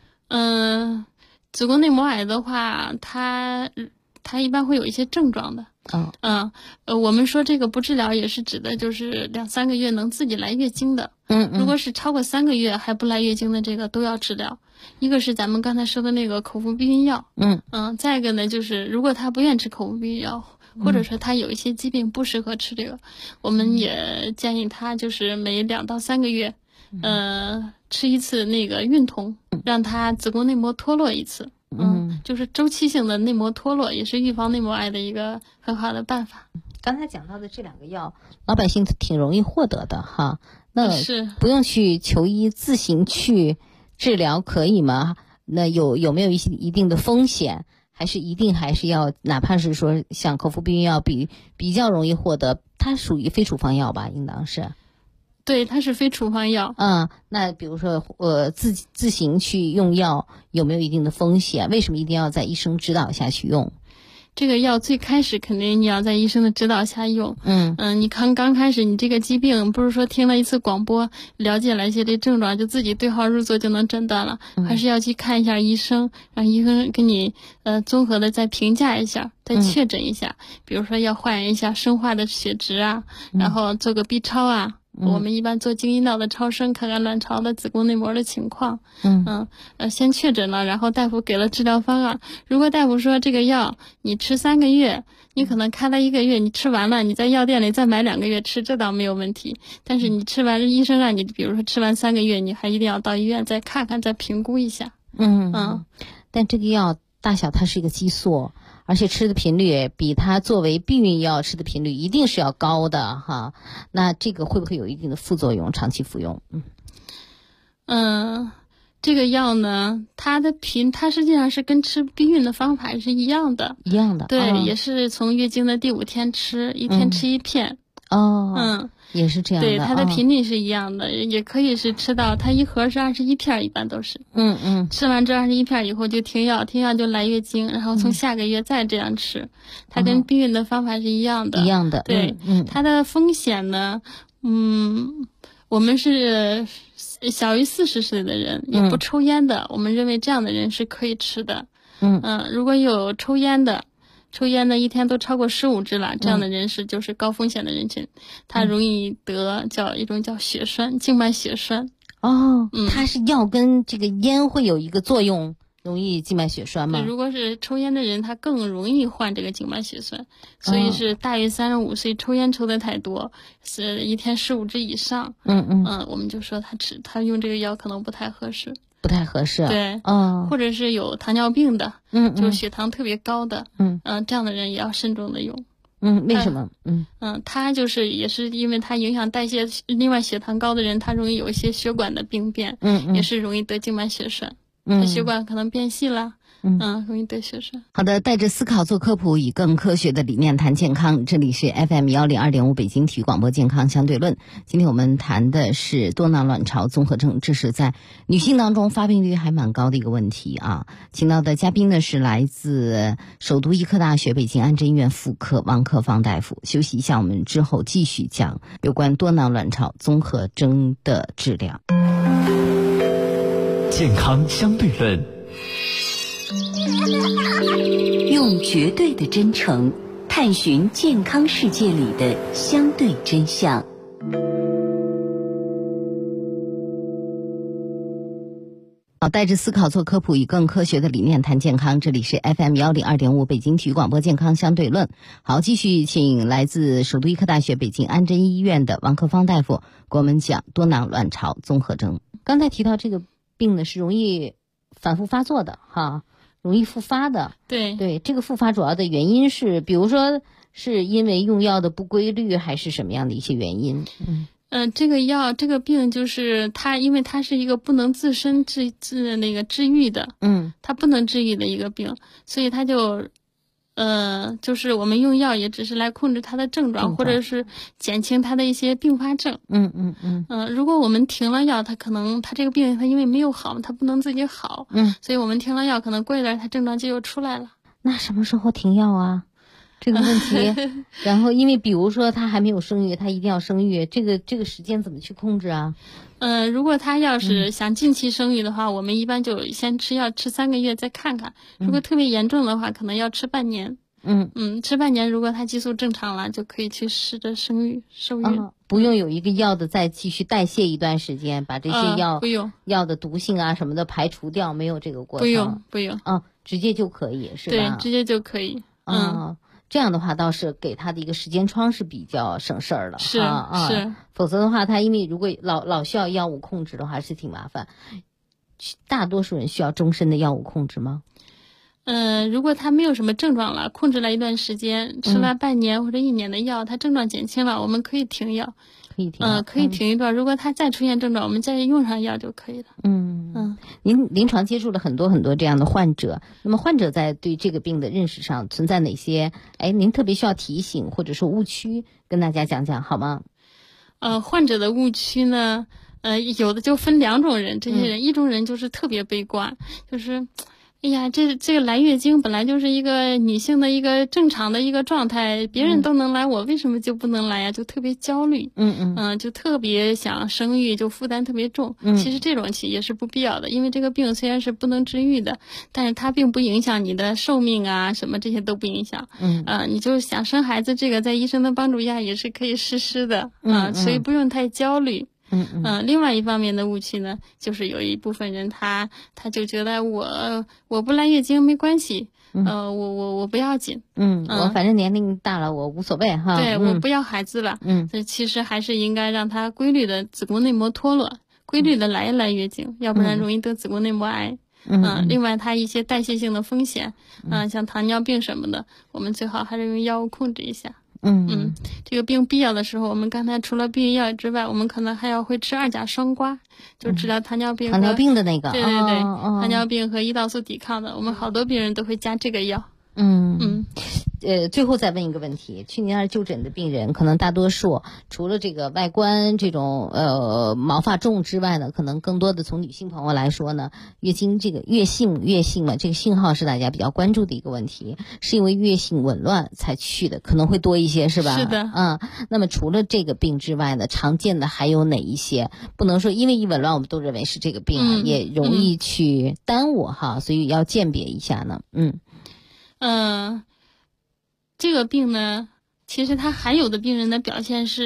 子宫内膜癌的话，它一般会有一些症状的。我们说这个不治疗也是指的就是2-3个月能自己来月经的。如果是超过3个月还不来月经的，这个都要治疗。一个是咱们刚才说的那个口服避孕药。再一个呢，就是如果他不愿吃口服避孕药，或者说他有一些疾病不适合吃这个，我们也建议他就是每2到3个月吃一次那个孕酮，让他子宫内膜脱落一次。就是周期性的内膜脱落，也是预防内膜癌的一个很好的办法。 刚才讲到的这2个药，老百姓挺容易获得的哈。那是不用去求医，自行去治疗可以吗？那有没有一些一定的风险？还是要，哪怕是说像口服避孕药比较容易获得，它属于非处方药吧？应当是。 对，它是非处方药。 那比如说自行去用药有没有一定的风险？为什么一定要在医生指导下去用？ 这个药最开始肯定你要在医生的指导下用。你刚开始你这个疾病不是说听了一次广播了解了一些这症状就自己对号入座就能诊断了，还是要去看一下医生，让医生给你综合的再评价一下，再确诊一下。比如说要换一下生化的血值啊，然后做个 B 超啊。我们一般做经阴道的超声，看看卵巢的子宫内膜的情况。先确诊了，然后大夫给了治疗方案。如果大夫说这个药你吃3个月，你可能开了1个月，你吃完了，你在药店里再买2个月吃，这倒没有问题。但是你吃完，医生让你比如说吃完3个月，你还一定要到医院再看看，再评估一下。 但这个药大小它是一个激素，而且吃的频率比它作为避孕药吃的频率一定是要高的哈。那这个会不会有一定的副作用？长期服用？ 这个药呢，它实际上是跟吃避孕的方法是一样的。对，也是从月经的第5天吃，一天吃1片。 也是这样的。 对，它的频率是一样的，也可以是吃到它一盒是21片，一般都是。吃完这21片以后就停药就来月经，然后从下个月再这样吃。它跟避孕的方法是一样的。对，它的风险呢，我们是小于40岁的人，也不抽烟的，我们认为这样的人是可以吃的。如果有抽烟的一天都超过15支了，这样的人士就是高风险的人群，他容易得一种叫血栓，静脉血栓。 它是药跟这个烟会有一个作用， 容易静脉血栓吗？ 对，如果是抽烟的人，他更容易患这个静脉血栓，所以是大于35岁抽烟抽的太多，是一天15支以上，我们就说他用这个药可能不太合适。 不太合适， 对，或者是有糖尿病的，就是血糖特别高的，这样的人也要慎重的用。 为什么？ 他就是也是因为他影响代谢，另外血糖高的人他容易有一些血管的病变，也是容易得静脉血栓，他血管可能变细了。容易得血栓。 好的，带着思考做科普，以更科学的理念谈健康。这里是 FM 102.5北京体育广播健康相对论。今天我们谈的是多囊卵巢综合症，这是在女性当中发病率还蛮高的一个问题啊。请到的嘉宾呢是来自首都医科大学北京安贞医院妇科王克芳大夫。休息一下，我们之后继续讲有关多囊卵巢综合征的治疗。 健康相对论。 用绝对的真诚探寻健康世界里的相对真相。 好，带着思考做科普，以更科学的理念谈健康。这里是 FM 102.5北京体育广播健康相对论。好，继续请来自首都医科大学北京安贞医院的王克芳大夫给我们讲多囊卵巢综合征。刚才提到这个病呢是容易反复发作的哈。容易复发的，对，这个复发主要的原因是，比如说是因为用药的不规律，还是什么样的一些原因？ 这个病就是它，因为它是一个不能自身治愈的，它不能治愈的一个病，所以它就是我们用药也只是来控制它的症状，或者是减轻它的一些并发症。如果我们停了药，它这个病它因为没有好，它不能自己好，所以我们停了药，可能过一段它症状就又出来了。 那什么时候停药啊？这个问题，然后因为比如说他还没有生育，他一定要生育，这个时间怎么去控制啊？ 如果他要是想近期生育的话，我们一般就先吃药吃3个月再看看。如果特别严重的话，可能要吃半年。吃半年，如果他激素正常了，就可以去试着受孕。 不用有一个药的再继续代谢一段时间，把这些药不用药的毒性啊什么的排除掉，没有这个过程。 不用直接就可以是吧？ 对，直接就可以。 这样的话倒是给他的一个时间窗是比较省事儿的， 是， 否则的话，他因为如果老需要药物控制的话，是挺麻烦。大多数人需要终身的药物控制吗？ 如果他没有什么症状了，控制了一段时间，吃了半年或者1年的药，他症状减轻了，我们可以停药。可以停一段。如果他再出现症状，我们再用上药就可以了。 您临床接触了很多很多这样的患者，那么患者在对这个病的认识上存在哪些您特别需要提醒或者说误区，跟大家讲讲好吗？ 患者的误区呢，有的就分2种人，这些人，一种人就是特别悲观，就是哎呀，这个来月经本来就是一个女性的一个正常的一个状态，别人都能来，我为什么就不能来呀？就特别焦虑，就特别想生育，就负担特别重。其实这种也是不必要的，因为这个病虽然是不能治愈的，但是它并不影响你的寿命啊，什么这些都不影响。你就想生孩子，这个在医生的帮助下也是可以实施的所以不用太焦虑。另外一方面的误区呢，就是有一部分人他就觉得我不来月经没关系，我不要紧， 我反正年龄大了，我无所谓哈。 对，我不要孩子了，其实还是应该让他规律的子宫内膜脱落，规律的来月经，要不然容易得子宫内膜癌。另外它一些代谢性的风险，像糖尿病什么的，我们最好还是用药物控制一下。这个病必要的时候，我们刚才除了避孕药之外，我们可能还要会吃2甲双胍，就治疗糖尿病。 糖尿病的那个。 对，糖尿病和胰岛素抵抗的，我们好多病人都会加这个药。 最后再问一个问题，去您那儿就诊的病人，可能大多数除了这个外观这种毛发重之外呢，可能更多的从女性朋友来说呢，月经这个月性嘛，这个信号是大家比较关注的一个问题，是因为月性紊乱才去的，可能会多一些是吧？ 是的。 那么除了这个病之外呢，常见的还有哪一些？不能说因为一紊乱我们都认为是这个病也容易去耽误哈，所以要鉴别一下呢。 这个病呢，其实它还有的病人的表现是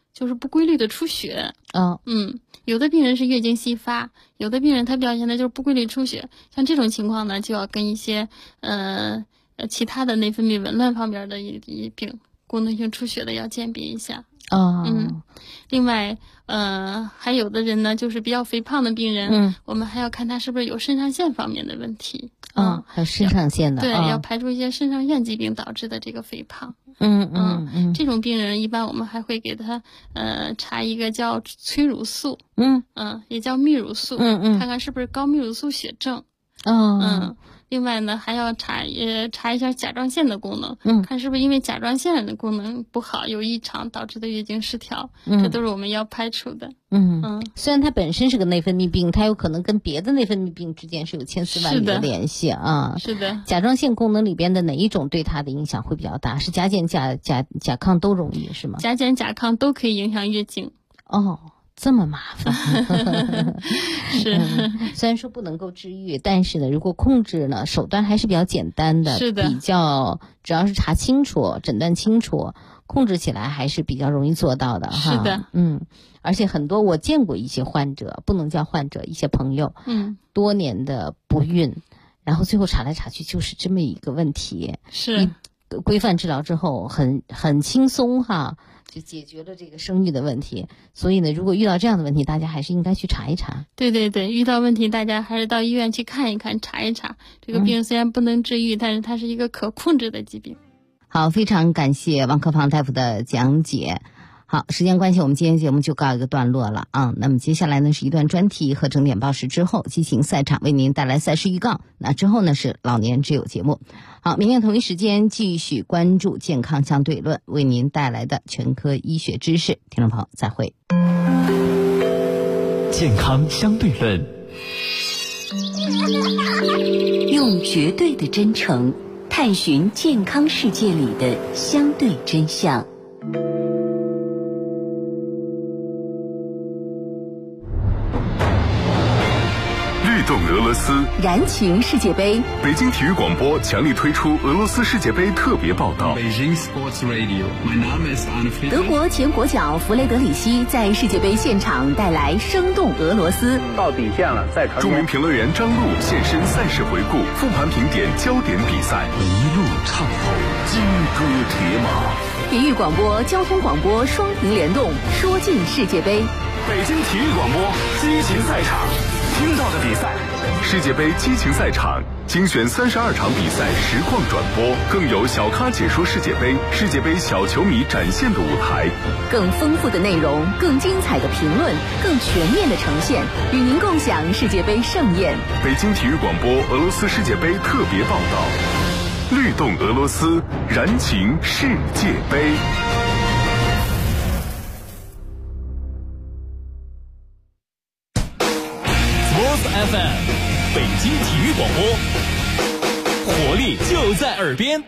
就是不规律的出血。 哦， 有的病人是月经稀发，有的病人他表现的就是不规律出血。像这种情况呢，就要跟一些其他的内分泌紊乱方面的一病，功能性出血的要鉴别一下。另外还有的人呢，就是比较肥胖的病人，我们还要看他是不是有肾上腺方面的问题。 还有肾上腺的， 对，要排除一些肾上腺疾病导致的这个肥胖。这种病人一般我们还会给他查一个叫催乳素，也叫泌乳素，看看是不是高泌乳素血症。另外呢，还要查一下甲状腺的功能，看是不是因为甲状腺的功能不好有异常导致的月经失调，这都是我们要排除的。 虽然它本身是个内分泌病，它有可能跟别的内分泌病之间是有千丝万缕的联系啊。 是的。 甲状腺功能里边的哪一种对它的影响会比较大？是甲减、甲亢都容易是吗？ 甲减、甲亢都可以影响月经。 这么麻烦。 是。 虽然说不能够治愈，但是呢，如果控制呢，手段还是比较简单的。 是的。 比较只要是查清楚、诊断清楚，控制起来还是比较容易做到的哈。 是的。 而且很多我见过一些患者，不能叫患者，一些朋友，多年的不孕，然后最后查来查去就是这么一个问题。 是。 规范治疗之后很轻松哈，就解决了这个生育的问题。所以呢，如果遇到这样的问题，大家还是应该去查一查。 对对对，遇到问题大家还是到医院去看一看，查一查。这个病虽然不能治愈，但是它是一个可控制的疾病。 好，非常感谢王克芳大夫的讲解。好，时间关系，我们今天节目就告一个段落了啊。那么接下来呢是一段专题和整点报时之后，激情赛场为您带来赛事预告。那之后呢是老年之友节目。好，明天同一时间继续关注健康相对论为您带来的全科医学知识。听众朋友再会。 健康相对论， 用绝对的真诚探寻健康世界里的相对真相。 律动俄罗斯， 燃情世界杯。 北京体育广播强力推出俄罗斯世界杯特别报道。 德国前国脚弗雷德里希在世界杯现场带来生动俄罗斯。 到底线了，再传。 著名评论员张璐现身赛事回顾，复盘评点焦点比赛，一路畅吼金戈铁马。 体育广播、交通广播双屏联动，说尽世界杯。 北京体育广播激情赛场，听到的比赛，世界杯激情赛场精选32场比赛实况转播，更有小咖解说世界杯，世界杯小球迷展现的舞台， 更丰富的内容，更精彩的评论，更全面的呈现，与您共享世界杯盛宴。 北京体育广播俄罗斯世界杯特别报道，律动俄罗斯，燃情世界杯。 FM 北京体育广播，活力就在耳边。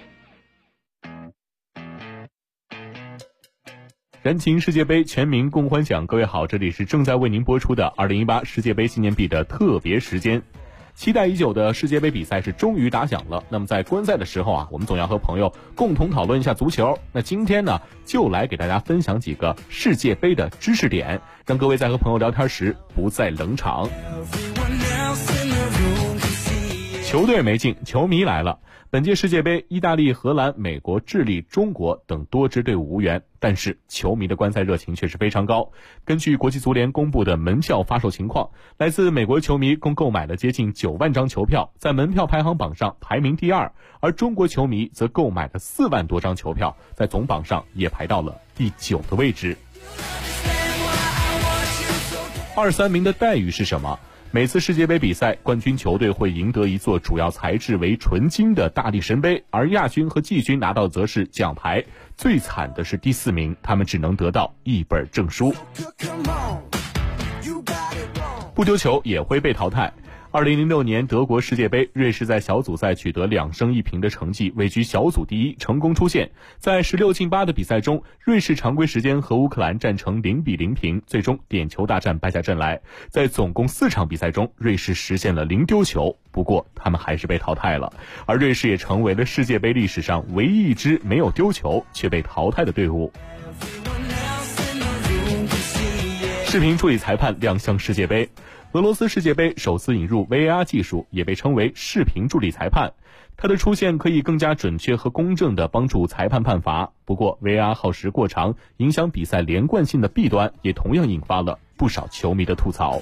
燃情世界杯，全民共欢享。各位好，这里是正在为您播出的2018世界杯纪念币的特别时间。期待已久的世界杯比赛是终于打响了。那么在观赛的时候啊，我们总要和朋友共同讨论一下足球。那今天呢，就来给大家分享几个世界杯的知识点，让各位在和朋友聊天时不再冷场。球队没进，球迷来了。本届世界杯，意大利、荷兰、美国、智利、中国等多支队伍无缘，但是球迷的观赛热情却是非常高。根据国际足联公布的门票发售情况，来自美国球迷共购买了接近9万张球票，在门票排行榜上排名第2，而中国球迷则购买了4万多张球票，在总榜上也排到了第9的位置。23名的待遇是什么？每次世界杯比赛，冠军球队会赢得一座主要材质为纯金的大力神杯，而亚军和季军拿到则是奖牌。最惨的是第4名，他们只能得到一本证书。不丢球也会被淘汰。2006年德国世界杯，瑞士在小组赛取得2胜1平的成绩，位居小组第1，成功出线。在16进8的比赛中，瑞士常规时间和乌克兰战成0-0平，最终点球大战败下阵来。在总共4场比赛中，瑞士实现了0丢球，不过他们还是被淘汰了。而瑞士也成为了世界杯历史上唯一一支没有丢球却被淘汰的队伍。 视频助理裁判亮相世界杯。俄罗斯世界杯首次引入 VAR 技术，也被称为视频助理裁判。它的出现可以更加准确和公正地帮助裁判判罚。不过 VAR 耗时过长，影响比赛连贯性的弊端，也同样引发了不少球迷的吐槽。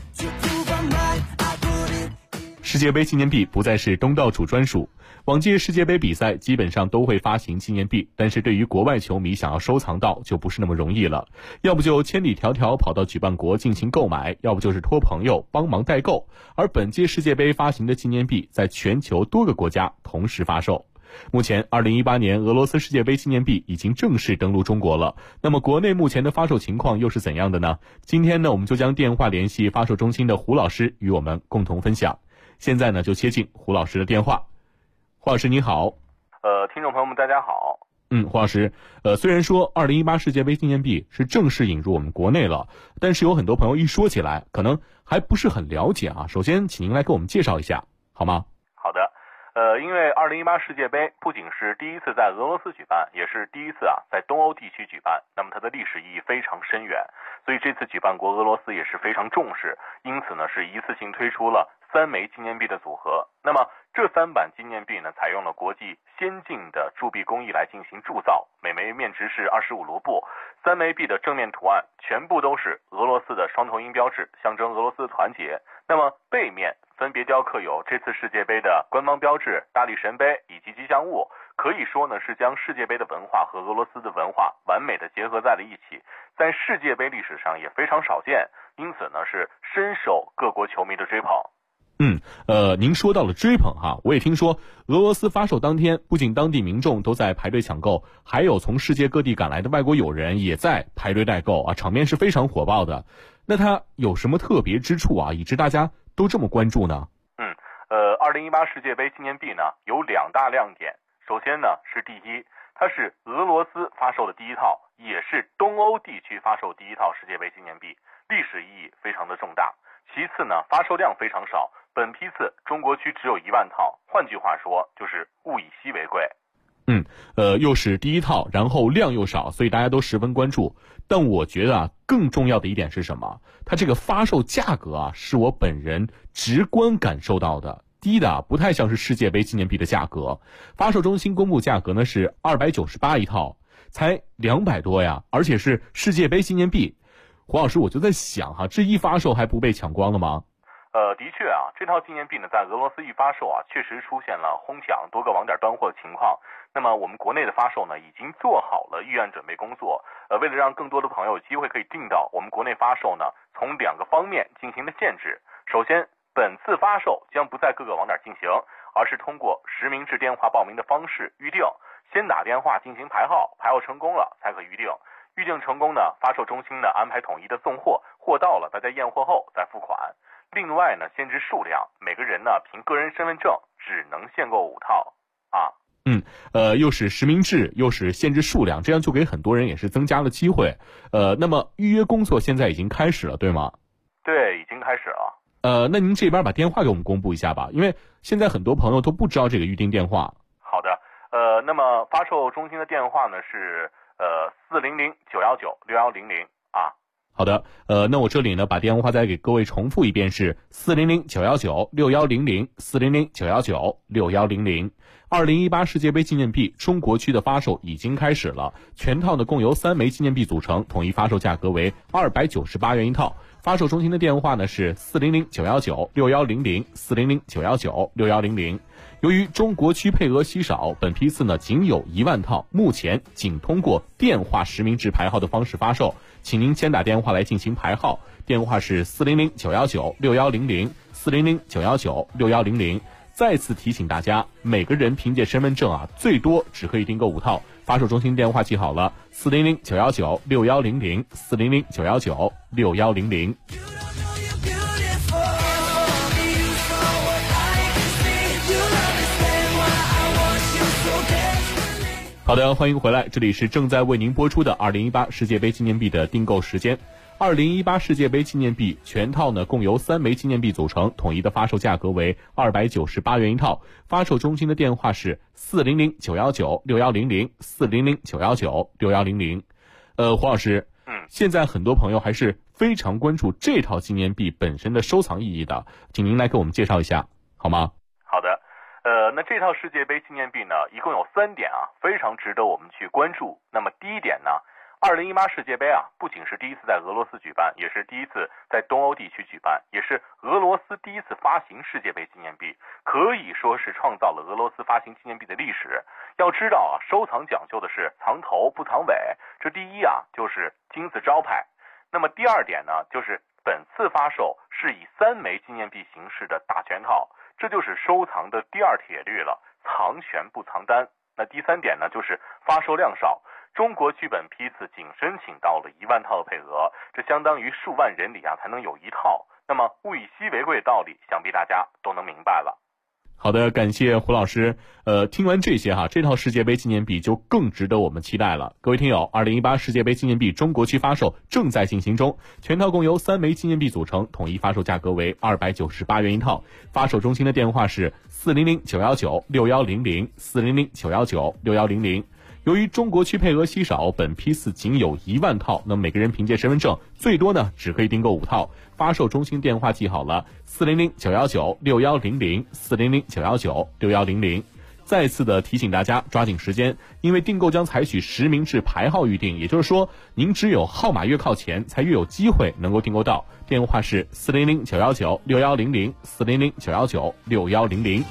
世界杯纪念币不再是东道主专属，往届世界杯比赛基本上都会发行纪念币，但是对于国外球迷想要收藏到就不是那么容易了，要不就千里迢迢跑到举办国进行购买，要不就是托朋友帮忙代购。而本届世界杯发行的纪念币在全球多个国家同时发售。目前2018年俄罗斯世界杯纪念币已经正式登陆中国了，那么国内目前的发售情况又是怎样的呢？今天呢，我们就将电话联系发售中心的胡老师与我们共同分享。现在呢，就接进胡老师的电话。胡老师您好。 听众朋友们大家好。 胡老师，虽然说2018世界杯纪念币是正式引入我们国内了，但是有很多朋友一说起来可能还不是很了解啊。首先请您来给我们介绍一下好吗？ 好的。因为2018世界杯不仅是第一次在俄罗斯举办，也是第一次在东欧地区举办，那么它的历史意义非常深远，所以这次举办国俄罗斯也是非常重视，因此呢是一次性推出了3枚纪念币的组合。那么这3版纪念币呢，采用了国际先进的铸币工艺来进行铸造，每枚面值是25卢布，3枚币的正面图案全部都是俄罗斯的双头鹰标志，象征俄罗斯的团结。那么背面分别雕刻有这次世界杯的官方标志、大力神杯以及吉祥物，可以说呢是将世界杯的文化和俄罗斯的文化完美的结合在了一起，在世界杯历史上也非常少见，因此呢是深受各国球迷的追捧。 您说到了追捧哈，我也听说俄罗斯发售当天，不仅当地民众都在排队抢购，还有从世界各地赶来的外国友人也在排队代购啊，场面是非常火爆的。那它有什么特别之处啊，以致大家都这么关注呢 ？2018世界杯纪念币呢有2大亮点。首先呢是第一，它是俄罗斯发售的第一套，也是东欧地区发售第一套世界杯纪念币，历史意义非常的重大。其次呢，发售量非常少，本批次中国区只有1万套，换句话说就是物以稀为贵。 又是第一套，然后量又少，所以大家都十分关注。但我觉得更重要的一点是什么？它这个发售价格是我本人直观感受到的，低的不太像是世界杯纪念币的价格。发售中心公布价格呢是298一套，才200多呀，而且是世界杯纪念币。胡老师，我就在想这一发售还不被抢光了吗？ 的确这套纪念币呢，在俄罗斯一发售确实出现了哄抢、多个网点断货的情况。那么我们国内的发售呢，已经做好了预案准备工作。为了让更多的朋友有机会可以订到，我们国内发售呢，从2个方面进行了限制。首先，本次发售将不在各个网点进行，而是通过实名制电话报名的方式预定，先打电话进行排号，排号成功了才可预定。预定成功呢，发售中心呢安排统一的送货，货到了大家验货后再付款。另外呢，限制数量，每个人呢凭个人身份证只能限购5套又是实名制，又是限制数量，这样就给很多人也是增加了机会。那么预约工作现在已经开始了，对吗？ 对，已经开始了。 那您这边把电话给我们公布一下吧，因为现在很多朋友都不知道这个预订电话。 好的，那么发售中心的电话呢是400-919-6100 好的，那我这里呢把电话再给各位重复一遍，是400-919-6100 400-919-6100。2018世界杯纪念币中国区的发售已经开始了，全套呢共由3枚纪念币组成，统一发售价格为298元一套。发售中心的电话呢是400-919-6100 400-919-6100。由于中国区配额稀少，本批次呢仅有1万套，目前仅通过电话实名制排号的方式发售，请您先打电话来进行排号，电话是400-919-6100 400-919-6100。再次提醒大家，每个人凭借身份证最多只可以订购5套。发售中心电话记好了，400-919-6100 400-919-6100。好的，欢迎回来，这里是正在为您播出的2018世界杯纪念币的订购时间。2018世界杯纪念币全套呢共由3枚纪念币组成，统一的发售价格为298元一套。发售中心的电话是400-919-6100 400-919-6100。胡老师，现在很多朋友还是非常关注这套纪念币本身的收藏意义的，请您来给我们介绍一下好吗？ 好的，那这套世界杯纪念币呢，一共有3点啊，非常值得我们去关注。那么第一点呢，2018世界杯啊，不仅是第一次在俄罗斯举办，也是第一次在东欧地区举办，也是俄罗斯第一次发行世界杯纪念币，可以说是创造了俄罗斯发行纪念币的历史。要知道啊，收藏讲究的是藏头不藏尾，这第一啊就是金字招牌。那么第二点呢，就是本次发售是以3枚纪念币形式的大全套，这就是收藏的第二铁律了，藏全不藏单。那第3点呢，就是发售量少。中国剧本批次仅申请到了1万套的配额，这相当于数万人里啊才能有1套。那么物以稀为贵的道理，想必大家都能明白了。 好的，感谢胡老师。听完这些哈，这套世界杯纪念币就更值得我们期待了。各位听友，2018世界杯纪念币中国区发售正在进行中，全套共由3枚纪念币组成，统一发售价格为298元一套。发售中心的电话是400-919-6100 400-919-6100。由于中国区配额稀少，本批次仅有1万套，那么每个人凭借身份证最多呢只可以订购5套。发售中心电话记好了，400-919-6100 400-919-6100。再次的提醒大家抓紧时间，因为订购将采取实名制排号预订，也就是说您只有号码越靠前才越有机会能够订购到。电话是400-919-6100 400-919-6100。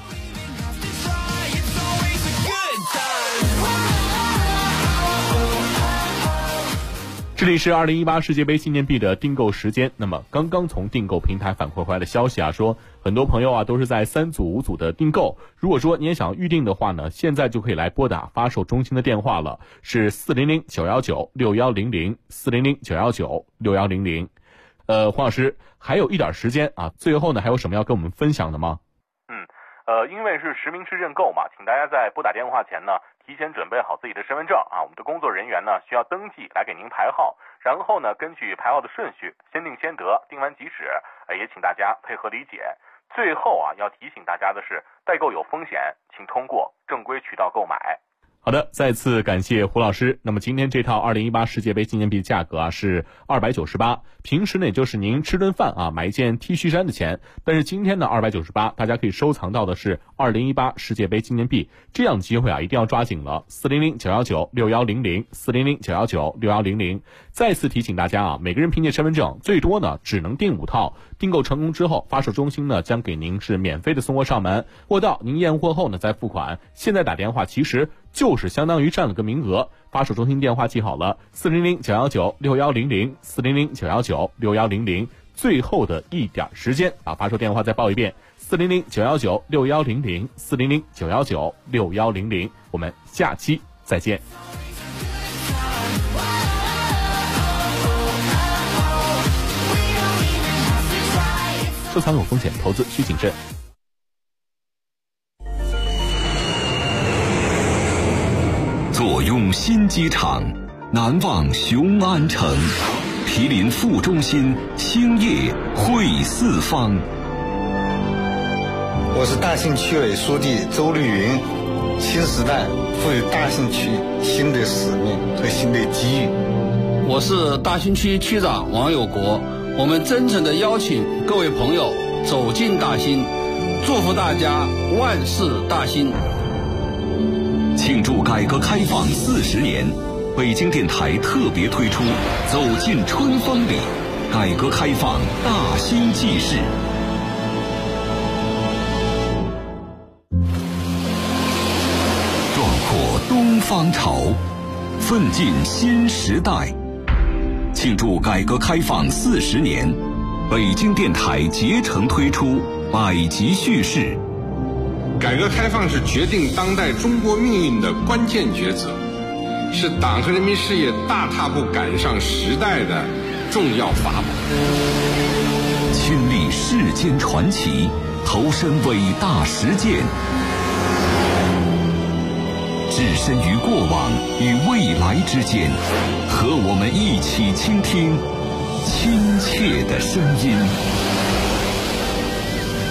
这里是2018世界杯纪念币的订购时间。那么刚刚从订购平台反馈回来的消息啊，说很多朋友啊都是在3组5组的订购。如果说你也想预定的话呢，现在就可以来拨打发售中心的电话了，是400-919-6100 400-919-6100。黄老师还有一点时间啊，最后呢还有什么要跟我们分享的吗？ 因为是实名制认购嘛，请大家在拨打电话前呢，提前准备好自己的身份证啊，我们的工作人员呢需要登记来给您排号，然后呢根据排号的顺序，先定先得，定完即止，也请大家配合理解。最后啊，要提醒大家的是，代购有风险，请通过正规渠道购买。 好的，再次感谢胡老师。那么今天这套2018世界杯纪念币价格啊是298，平时呢也就是您吃顿饭啊买一件 T 恤衫的钱，但是今天呢298，大家可以收藏到的是2018世界杯纪念币，这样的机会啊一定要抓紧了。400-919-6100 400-919-6100。再次提醒大家啊，每个人凭借身份证最多呢只能订5套，订购成功之后，发售中心呢将给您是免费的送货上门，货到您验货后呢再付款。现在打电话其实就是相当于占了个名额。发售中心电话记好了，400-919-6100 400-919-6100。最后的一点时间，把发售电话再报一遍，400-919-6100 400-919-6100。我们下期再见。收藏有风险，投资需谨慎。 坐拥新机场，难忘雄安城，毗邻副中心，兴业汇四方。 我是大兴区委书记周绿云。新时代赋予大兴区新的使命和新的机遇。 我是大兴区区长王有国。我们真诚地邀请各位朋友走进大兴，祝福大家万事大兴。 庆祝改革开放40年，北京电台特别推出《走进春风里》，改革开放大兴纪事。壮阔东方潮，奋进新时代。庆祝改革开放40年，北京电台竭诚推出百集叙事。 改革开放是决定当代中国命运的关键抉择，是党和人民事业大踏步赶上时代的重要法宝。 亲历世间传奇，投身伟大实践，置身于过往与未来之间，和我们一起倾听亲切的声音。